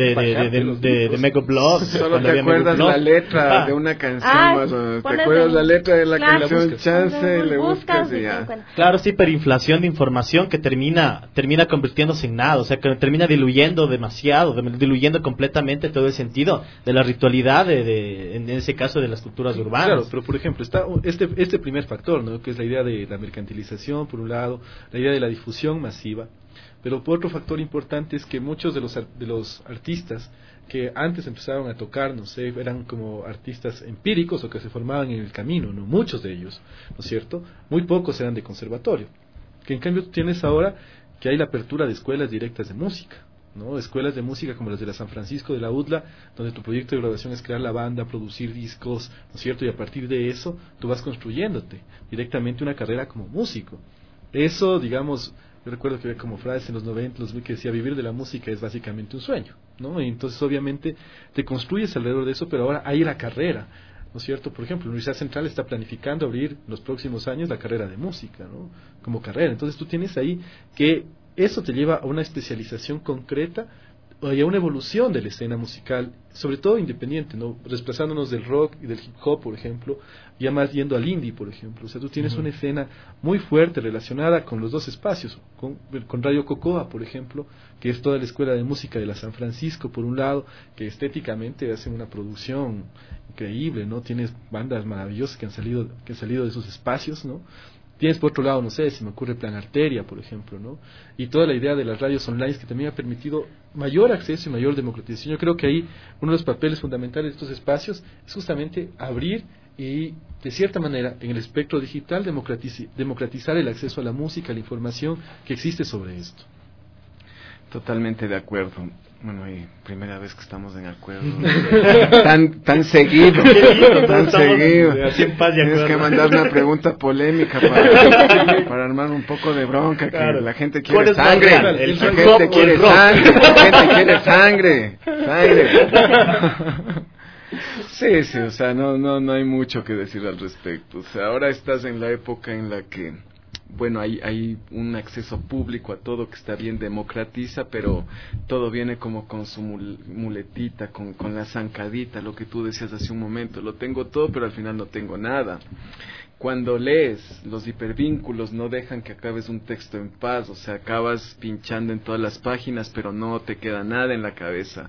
de Megablog. Solo te acuerdas la letra de una canción más o menos. Te acuerdas la letra de la canción, chance, le buscas y ya. Claro, sí, pero inflación de información que termina convirtiéndose en nada, o sea, que termina diluyendo demasiado, diluyendo completamente todo el sentido de la ritualidad en ese caso de las culturas urbanas. Claro, pero por ejemplo, está este primer factor, ¿no? Que es la idea de la mercantilización, por un lado, la idea de la difusión masiva. Pero otro factor importante es que muchos de los artistas que antes empezaron a tocar, no sé, eran como artistas empíricos o que se formaban en el camino, ¿no? Muchos de ellos, ¿no es cierto? Muy pocos eran de conservatorio. Que en cambio tú tienes ahora que hay la apertura de escuelas directas de música, ¿no? Escuelas de música como las de la San Francisco de la UDLA, donde tu proyecto de graduación es crear la banda, producir discos, ¿no es cierto? Y a partir de eso tú vas construyéndote directamente una carrera como músico. Eso, digamos... Yo recuerdo que había como frase en los 90, que decía, vivir de la música es básicamente un sueño, ¿no? Y entonces obviamente te construyes alrededor de eso, pero ahora hay la carrera, ¿no es cierto? Por ejemplo, la Universidad Central está planificando abrir en los próximos años la carrera de música, ¿no? Como carrera. Entonces tú tienes ahí que eso te lleva a una especialización concreta y a una evolución de la escena musical, sobre todo independiente, ¿no? Desplazándonos del rock y del hip hop, por ejemplo, ya más yendo al indie, por ejemplo. O sea, tú tienes una escena muy fuerte relacionada con los dos espacios, con Radio Cocoa, por ejemplo, que es toda la escuela de música de la San Francisco, por un lado, que estéticamente hacen una producción increíble, ¿no? Tienes bandas maravillosas que han salido de esos espacios, ¿no? Tienes por otro lado, no sé, si me ocurre Plan Arteria, por ejemplo, ¿no? Y toda la idea de las radios online que también ha permitido mayor acceso y mayor democratización. Yo creo que ahí uno de los papeles fundamentales de estos espacios es justamente abrir y, de cierta manera, en el espectro digital, democratizar el acceso a la música, a la información que existe sobre esto. Totalmente de acuerdo. Bueno, y primera vez que estamos en acuerdo. tan seguido. Tan seguido. Tienes que mandar una pregunta polémica para armar un poco de bronca. Claro. Que la gente quiere sangre. La gente quiere sangre. La gente quiere sangre. Sí, o sea, no hay mucho que decir al respecto. O sea, ahora estás en la época en la que, bueno, hay un acceso público a todo que está bien, democratiza, pero todo viene como con su muletita, con la zancadita, lo que tú decías hace un momento. Lo tengo todo, pero al final no tengo nada. Cuando lees, los hipervínculos no dejan que acabes un texto en paz, o sea, acabas pinchando en todas las páginas, pero no te queda nada en la cabeza.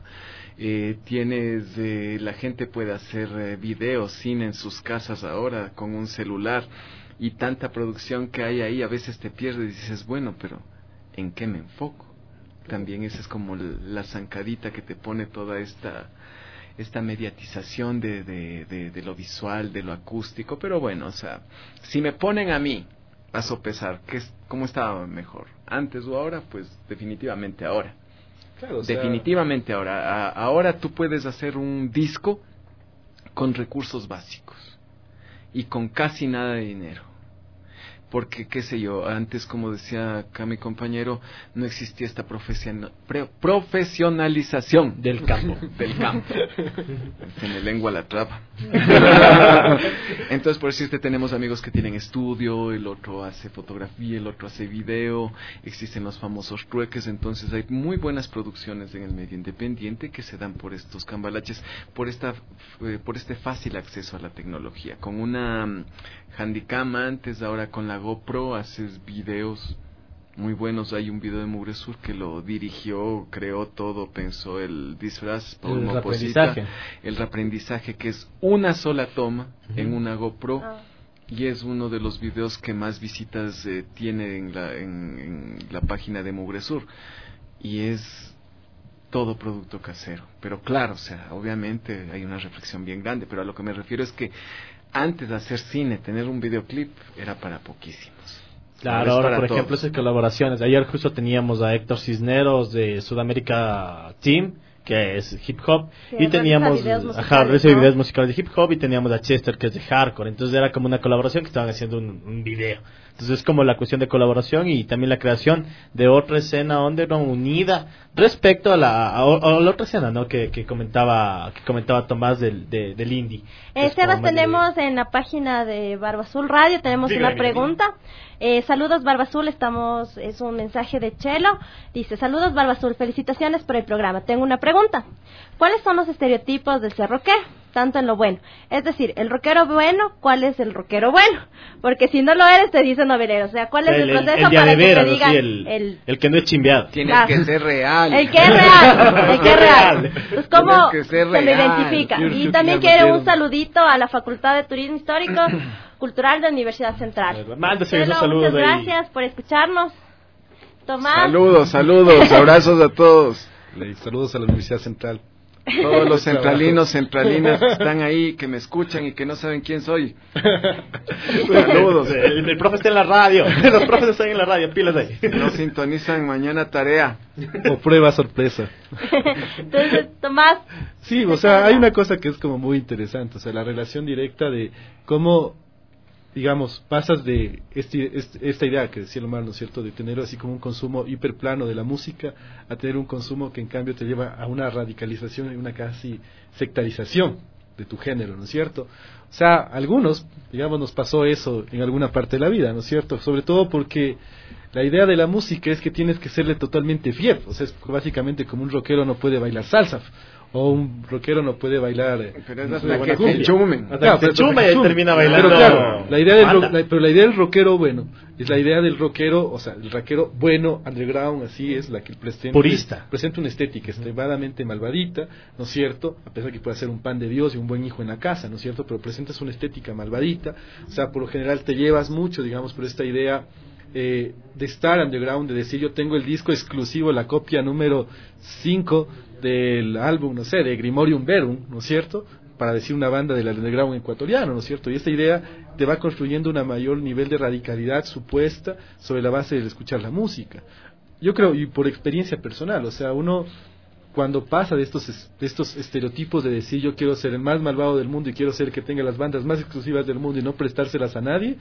La gente puede hacer videos, cine en sus casas ahora con un celular, y tanta producción que hay ahí, a veces te pierdes y dices, bueno, pero ¿en qué me enfoco? También esa es como la zancadita que te pone toda esta mediatización de lo visual, de lo acústico. Pero bueno, o sea, si me ponen a mí a sopesar cómo estaba mejor, antes o ahora, pues definitivamente ahora. Claro, definitivamente ahora. Ahora tú puedes hacer un disco con recursos básicos y con casi nada de dinero. Porque, qué sé yo, antes, como decía acá mi compañero, no existía esta profesionalización del campo. Se me lengua la traba. Entonces, por decirte, tenemos amigos que tienen estudio, el otro hace fotografía, el otro hace video, existen los famosos trueques. Entonces hay muy buenas producciones en el medio independiente que se dan por estos cambalaches, por este fácil acceso a la tecnología. Con una Handycam antes, ahora con la GoPro haces videos muy buenos. Hay un video de Mugresur que lo dirigió, creó todo, pensó el disfraz, Paul Moposita, el reaprendizaje, que es una sola toma en una GoPro, y es uno de los videos que más visitas tiene en la página de Mugresur, y es todo producto casero. Pero claro, o sea, obviamente hay una reflexión bien grande, pero a lo que me refiero es que antes de hacer cine, tener un videoclip era para poquísimos. Claro, ahora por ejemplo esas colaboraciones. Ayer justo teníamos a Héctor Cisneros de Sudamérica Team, que es hip hop, sí, y teníamos videos musicales de hip hop, y teníamos a Chester, que es de hardcore. Entonces era como una colaboración que estaban haciendo un video. Entonces es como la cuestión de colaboración y también la creación de otra escena underground unida respecto a la otra escena, ¿no? que comentaba Tomás del indie. Sebas, tenemos en la página de Barba Azul Radio, tenemos una pregunta. Saludos Barba Azul, es un mensaje de Chelo. Dice, saludos Barba Azul, felicitaciones por el programa. Tengo una pregunta. ¿Cuáles son los estereotipos del ser rockero? Tanto en lo bueno. Es decir, el rockero bueno, ¿cuál es el rockero bueno? Porque si no lo eres, te dicen novelero. O sea, ¿cuál es el proceso para que te digan el que no es chimbeado? Tienes que ser real. El que es real. Pues cómo se lo identifica. Y también quiero un saludito a la Facultad de Turismo Histórico Cultural de la Universidad Central. Mándese esos saludos. Muchas gracias por escucharnos. Tomás. Saludos, abrazos a todos. Saludos a la Universidad Central. Todos los centralinos, centralinas que están ahí, que me escuchan y que no saben quién soy. Saludos. El profe está en la radio. Los profes están en la radio, pilas ahí. Nos sintonizan mañana tarea. O prueba sorpresa. Entonces, Tomás. Sí, o sea, hay una cosa que es como muy interesante, o sea, la relación directa de cómo, digamos, pasas de esta idea que decía Omar, ¿no es cierto?, de tener así como un consumo hiperplano de la música, a tener un consumo que en cambio te lleva a una radicalización y una casi sectarización de tu género, ¿no es cierto? O sea, algunos, digamos, nos pasó eso en alguna parte de la vida, ¿no es cierto? Sobre todo porque la idea de la música es que tienes que serle totalmente fiel, o sea, es básicamente como un rockero no puede bailar salsa, o un rockero no puede bailar pero es hasta que te chumen y termina bailando. Pero claro, la idea del rockero bueno es la idea del rockero, o sea, el rockero bueno, underground, así es la que presenta una estética extremadamente malvadita, ¿no es cierto? A pesar que puede ser un pan de Dios y un buen hijo en la casa, ¿no es cierto? Pero presentas una estética malvadita, o sea, por lo general te llevas mucho, digamos, por esta idea de estar underground, de decir yo tengo el disco exclusivo, la copia número 5 del álbum, no sé, de Grimorium Verum, ¿no es cierto?, para decir una banda del underground ecuatoriano, ¿no es cierto? Y esta idea te va construyendo un mayor nivel de radicalidad supuesta sobre la base de escuchar la música. Yo creo, y por experiencia personal, o sea, uno cuando pasa de estos estereotipos de decir yo quiero ser el más malvado del mundo y quiero ser el que tenga las bandas más exclusivas del mundo y no prestárselas a nadie,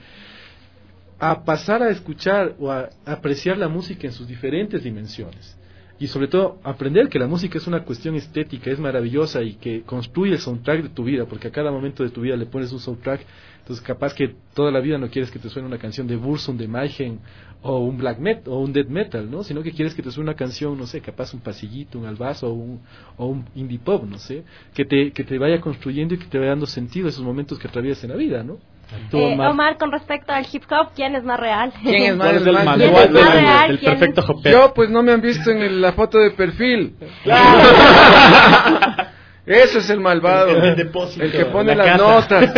a pasar a escuchar o a apreciar la música en sus diferentes dimensiones. Y sobre todo aprender que la música es una cuestión estética, es maravillosa y que construye el soundtrack de tu vida, porque a cada momento de tu vida le pones un soundtrack. Entonces capaz que toda la vida no quieres que te suene una canción de Burzum, de Mayhem o un black metal o un death metal, ¿no? Sino que quieres que te suene una canción, no sé, capaz un pasillito, un albazo o un indie pop, no sé, que te vaya construyendo y que te vaya dando sentido a esos momentos que atraviesas en la vida, ¿no? Omar, con respecto al hip hop, ¿quién es más real? ¿Quién es más real? El perfecto hopero. Yo, pues no me han visto en la foto de perfil. Eso es el malvado, el que pone las notas.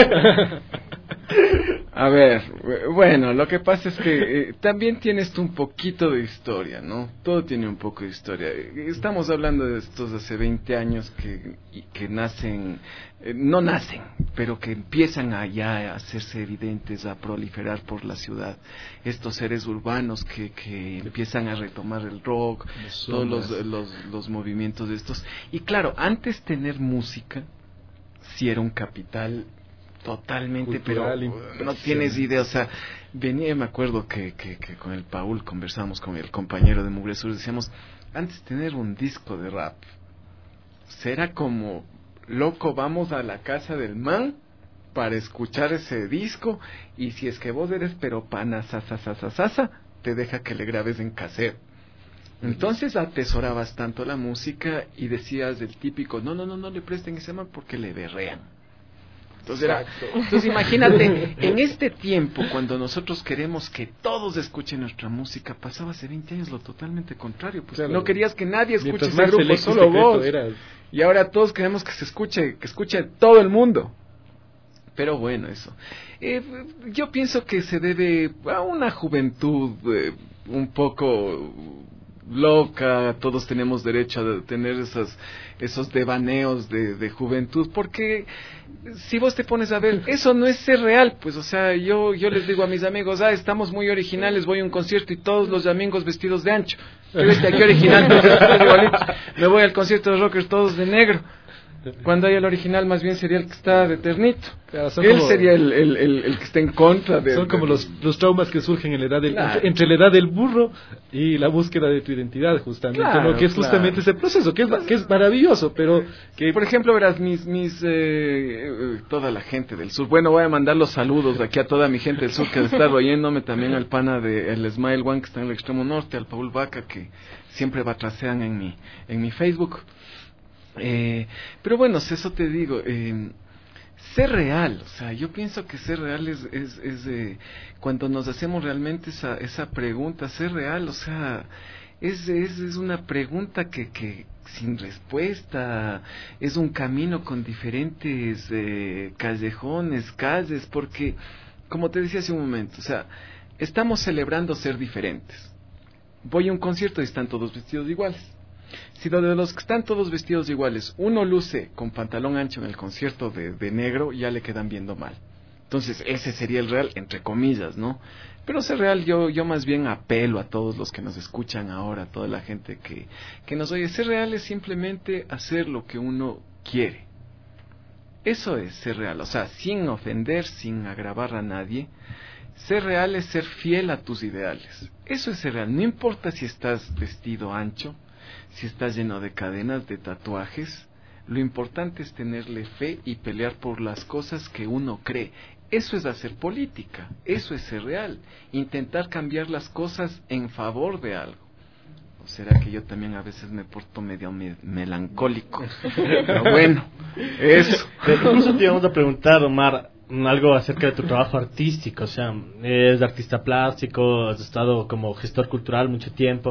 A ver, bueno, lo que pasa es que también tienes tú un poquito de historia, ¿no? Todo tiene un poco de historia. Estamos hablando de estos hace 20 años que nacen, no nacen, pero que empiezan allá a hacerse evidentes, a proliferar por la ciudad. Estos seres urbanos que empiezan a retomar el rock, todos los movimientos de estos. Y claro, antes tener música, sí era un capital totalmente, cultural, pero no tienes idea, o sea, me acuerdo que con el Paul conversamos con el compañero de Mugre Sur, decíamos, antes tener un disco de rap, será como, loco, vamos a la casa del man para escuchar ese disco, y si es que vos eres pero pana, te deja que le grabes en cassette. Entonces atesorabas tanto la música y decías del típico, no le presten ese man porque le berrean. Entonces imagínate, en este tiempo, cuando nosotros queremos que todos escuchen nuestra música, pasaba hace 20 años lo totalmente contrario, pues claro, no querías que nadie escuche ese grupo, solo vos, y ahora todos queremos que escuche todo el mundo. Pero bueno, eso. Yo pienso que se debe a una juventud un poco loca, todos tenemos derecho a tener esos devaneos de juventud, porque si vos te pones a ver, eso no es ser real, pues, o sea, yo les digo a mis amigos, estamos muy originales, voy a un concierto y todos los amigos vestidos de ancho, ¿qué original? Me voy al concierto de rockers todos de negro. Cuando hay el original, más bien sería el que está de ternito. Claro, Él como, sería el que está en contra de... Son como los traumas que surgen en la edad Claro. entre la edad del burro y la búsqueda de tu identidad, justamente. Claro, ¿no? Que es justamente ese proceso, que es maravilloso, pero... que por ejemplo, verás, toda la gente del sur. Bueno, voy a mandar los saludos aquí a toda mi gente del sur que está oyéndome, también al pana de el Smile One que está en el extremo norte, al Paul Vaca que siempre batracean en mi Facebook. Pero bueno, eso te digo, ser real, o sea, yo pienso que ser real es cuando nos hacemos realmente esa pregunta, ser real, o sea, es una pregunta que sin respuesta, es un camino con diferentes callejones, calles, porque, como te decía hace un momento, o sea, estamos celebrando ser diferentes. Voy a un concierto y están todos vestidos iguales. Si de los que están todos vestidos iguales, uno luce con pantalón ancho en el concierto de negro, ya le quedan viendo mal. Entonces, ese sería el real, entre comillas, ¿no? Pero ser real, yo más bien apelo a todos los que nos escuchan ahora, a toda la gente que nos oye. Ser real es simplemente hacer lo que uno quiere. Eso es ser real, o sea, sin ofender, sin agravar a nadie. Ser real es ser fiel a tus ideales. Eso es ser real. No importa si estás vestido ancho, si estás lleno de cadenas, de tatuajes. Lo importante es tenerle fe y pelear por las cosas que uno cree. Eso es hacer política. Eso es ser real. Intentar cambiar las cosas en favor de algo. ¿O será que yo también a veces me porto medio melancólico? Pero bueno, eso. Incluso te íbamos a preguntar, Omar, algo acerca de tu trabajo artístico. O sea, eres artista plástico, has estado como gestor cultural mucho tiempo.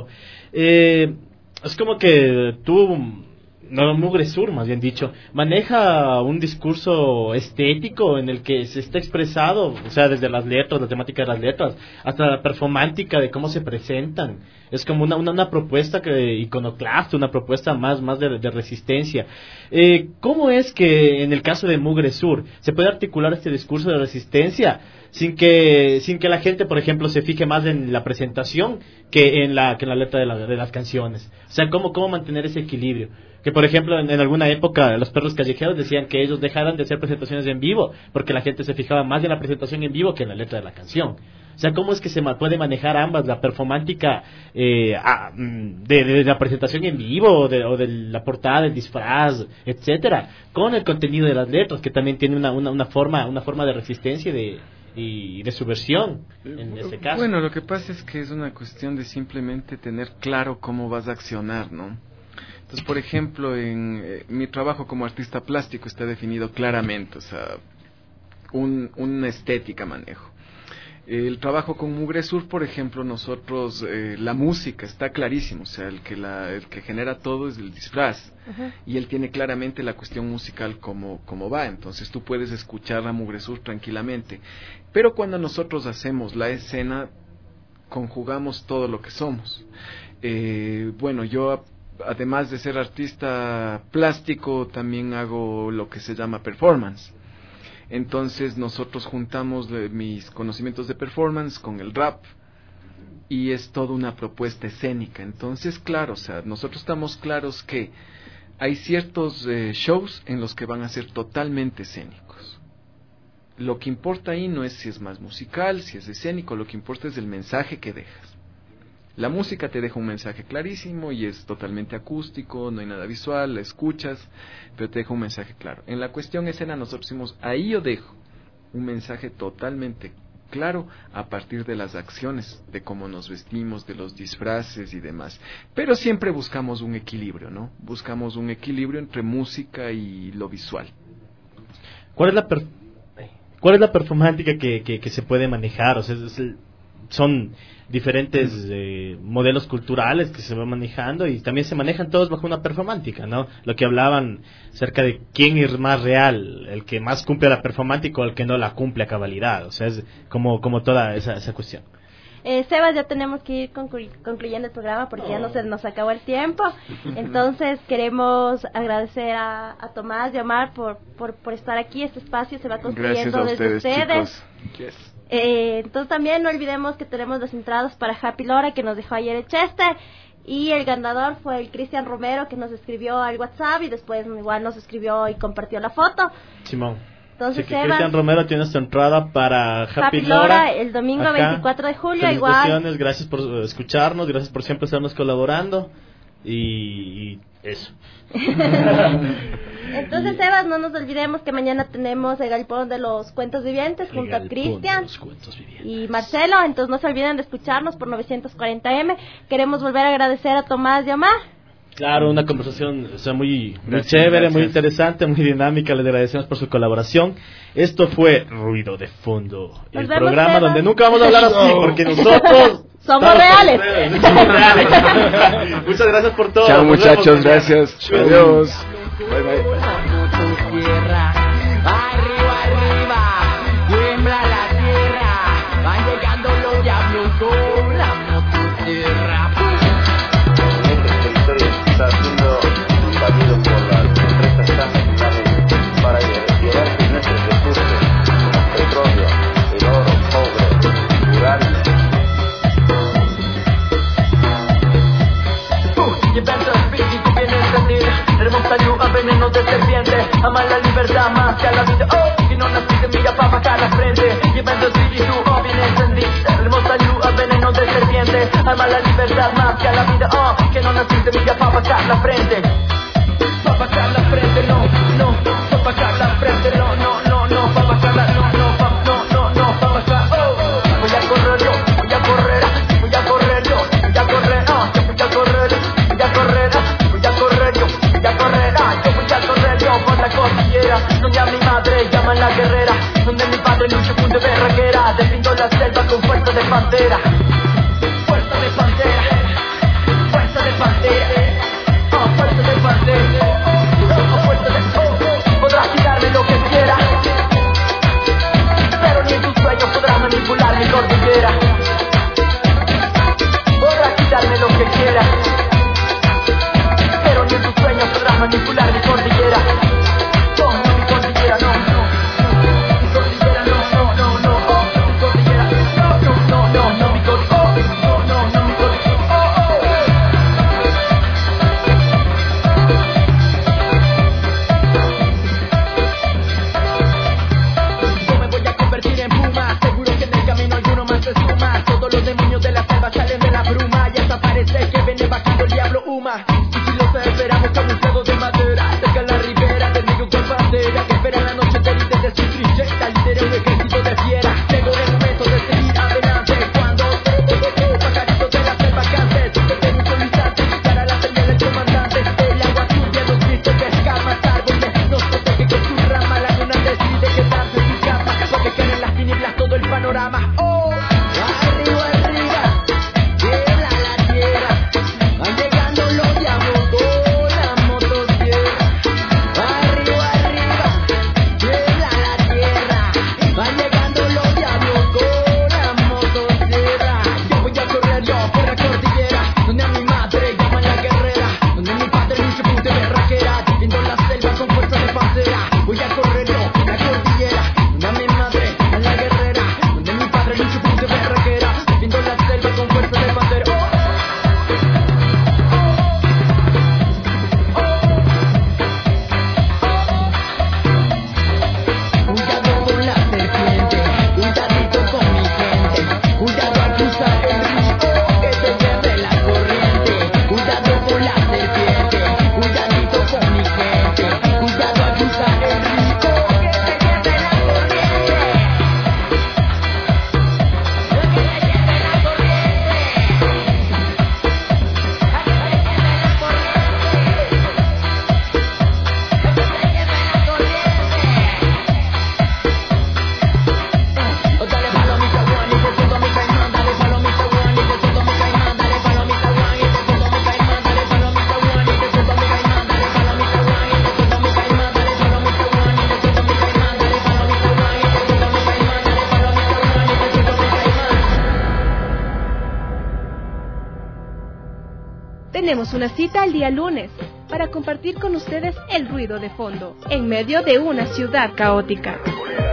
Es como que tú, Mugre Sur, más bien dicho, maneja un discurso estético en el que se está expresado, o sea, desde las letras, la temática de las letras, hasta la performática de cómo se presentan. Es como una propuesta iconoclasta, una propuesta más de resistencia. ¿Cómo es que en el caso de Mugre Sur se puede articular este discurso de resistencia sin que la gente, por ejemplo, se fije más en la presentación que en la letra de las canciones? O sea, ¿cómo mantener ese equilibrio? Que, por ejemplo, en alguna época los perros callejeros decían que ellos dejaran de hacer presentaciones en vivo porque la gente se fijaba más en la presentación en vivo que en la letra de la canción. O sea, ¿cómo es que se puede manejar ambas, la performática de la presentación en vivo o de la portada, del disfraz, etcétera, con el contenido de las letras, que también tiene una forma de resistencia y de subversión en este caso? Bueno, lo que pasa es que es una cuestión de simplemente tener claro cómo vas a accionar, ¿no? Entonces, por ejemplo, en mi trabajo como artista plástico está definido claramente, o sea, una estética manejo. El trabajo con Mugre Sur, por ejemplo, nosotros, la música está clarísimo, o sea, el que genera todo es el disfraz. Uh-huh. Y él tiene claramente la cuestión musical como va, entonces tú puedes escuchar a Mugre Sur tranquilamente. Pero cuando nosotros hacemos la escena, conjugamos todo lo que somos. Bueno, yo, además de ser artista plástico, también hago lo que se llama performance. Entonces nosotros juntamos mis conocimientos de performance con el rap y es toda una propuesta escénica. Entonces, claro, o sea, nosotros estamos claros que hay ciertos shows en los que van a ser totalmente escénicos. Lo que importa ahí no es si es más musical, si es escénico, lo que importa es el mensaje que dejas. La música te deja un mensaje clarísimo y es totalmente acústico, no hay nada visual, la escuchas, pero te deja un mensaje claro. En la cuestión escena nosotros decimos, ahí yo dejo un mensaje totalmente claro a partir de las acciones, de cómo nos vestimos, de los disfraces y demás. Pero siempre buscamos un equilibrio, ¿no? Buscamos un equilibrio entre música y lo visual. ¿Cuál es la performática que se puede manejar? O sea, son diferentes modelos culturales que se van manejando y también se manejan todos bajo una performática, ¿no? Lo que hablaban acerca de quién es más real, el que más cumple la performática o el que no la cumple a cabalidad. O sea, es como toda esa cuestión. Sebas, ya tenemos que ir concluyendo el programa porque ya nos acabó el tiempo. Entonces queremos agradecer a Tomás y a Omar por estar aquí. Este espacio se va construyendo desde ustedes. Yes. Entonces también no olvidemos que tenemos las entradas para Happy Lora que nos dejó ayer el Chester Y el ganador fue el Cristian Romero, que nos escribió al WhatsApp y después igual nos escribió y compartió la foto. Simón. Entonces, Cristian Romero tiene su entrada para Happy Lora el domingo acá, 24 de julio. Igual. Gracias por escucharnos, gracias por siempre estarnos colaborando. Y eso. Entonces, Sebas, no nos olvidemos que mañana tenemos el Galpón de los Cuentos Vivientes junto a Cristian y Marcelo. Entonces, no se olviden de escucharnos por 940M. Queremos volver a agradecer a Tomás y Omar. Claro, una conversación muy chévere, muy interesante, muy dinámica. Les agradecemos por su colaboración. Esto fue Ruido de Fondo, el programa donde nunca vamos a hablar así, porque nosotros somos reales. Muchas gracias por todo. Chao, muchachos, gracias. Adiós. Bye, bye. Arriba, arriba, tiembla la tierra, van llegando los diablos con la motosierra. Está siendo invadido por las empresas transnacionales para llevar nuestros recursos como petróleo, el oro, cobre, uranio. Llevando espíritu bien encendido, hermosa luz a veneno de serpiente, ama la libertad más que a la vida, que no naciste milla pa' bajar la frente. Llevando espíritu bien encendido, hermosa luz a veneno de serpiente, ama la libertad más que a la vida, que no naciste milla pa' bajar la frente. Pa' bajar la frente, no, pa' bajar la frente, no, pa' bajar la, no, pa' bajar, voy a correr yo, voy a correr yo, voy a correr, voy a correr yo, voy a correr yo por la cordillera, donde a mi madre llaman la guerrera, donde mi padre lucha junto de berraquera, defiendo la selva con fuerza de pantera, fuerza de pantera, fuerza de pantera, fuerza de pantera, fuerza de, podrás tirarme lo que quiera, pero ni en tus sueños podrás manipular mi cordillera, podrás quitarme lo que quiera, pero ni en tus sueños podrás manipular mi cordillera. No, mi cordillera, no, mi cordillera, no, mi cordillera, mi Yo me voy a convertir en puma, seguro que en el camino alguno más se suma. Todos los demonios de la selva salen de la bruma, y hasta parece que viene bajando el diablo Uma. Y si los esperamos con un fuego de madera, cerca la ribera del río con bandera, que espera la noche de líder de su trinchera, lidera un ejército de fiera. Llegó el momento de seguir adelante, cuando pajaritos de la selva canten, desde un solo instante, para la señal del comandante. El agua turbia, los gritos de escamas, árboles nos protege con su rama, la luna decide quedarse en su cama, porque caen en las tinieblas todo el panorama. Arriba, arriba, tiembla la tierra, van llegando los diablos con la motosierra. Arriba, arriba, tiembla la tierra, van llegando los diablos con la motosierra. Yo voy a correr yo por la cordillera, donde a mi madre llaman la guerrera, donde mi padre lucha por de berraquera, viendo la selva con fuerza de pantera. Voy a correr yo por la cordillera, donde a mi madre a la guerrera, donde mi padre lucha por de berraquera, viendo la selva con fuerza de pantera. Cuidado con la serpiente, cuidadito con mi gente, cuidado al cruzar el río, que te lleve la corriente. Cuidado con la serpiente, cuidadito con mi gente, cuidado al cruzar el río, que te lleve la corriente. Dale palomita Juan y por todo mi caimán, dale palomita Juan y por todo mi caimán, dale palomita Juan y por todo mi caimán, dale palomita Juan y por todo mi caimán, dale palomita Juan y por todo mi caimán, dale palomita Juan y por todo mi caimán, dale palomita Juan y por todo mi caimán, dale palomita Juan y por todo mi caimán. Tenemos una cita el día lunes para compartir con ustedes el ruido de fondo en medio de una ciudad caótica.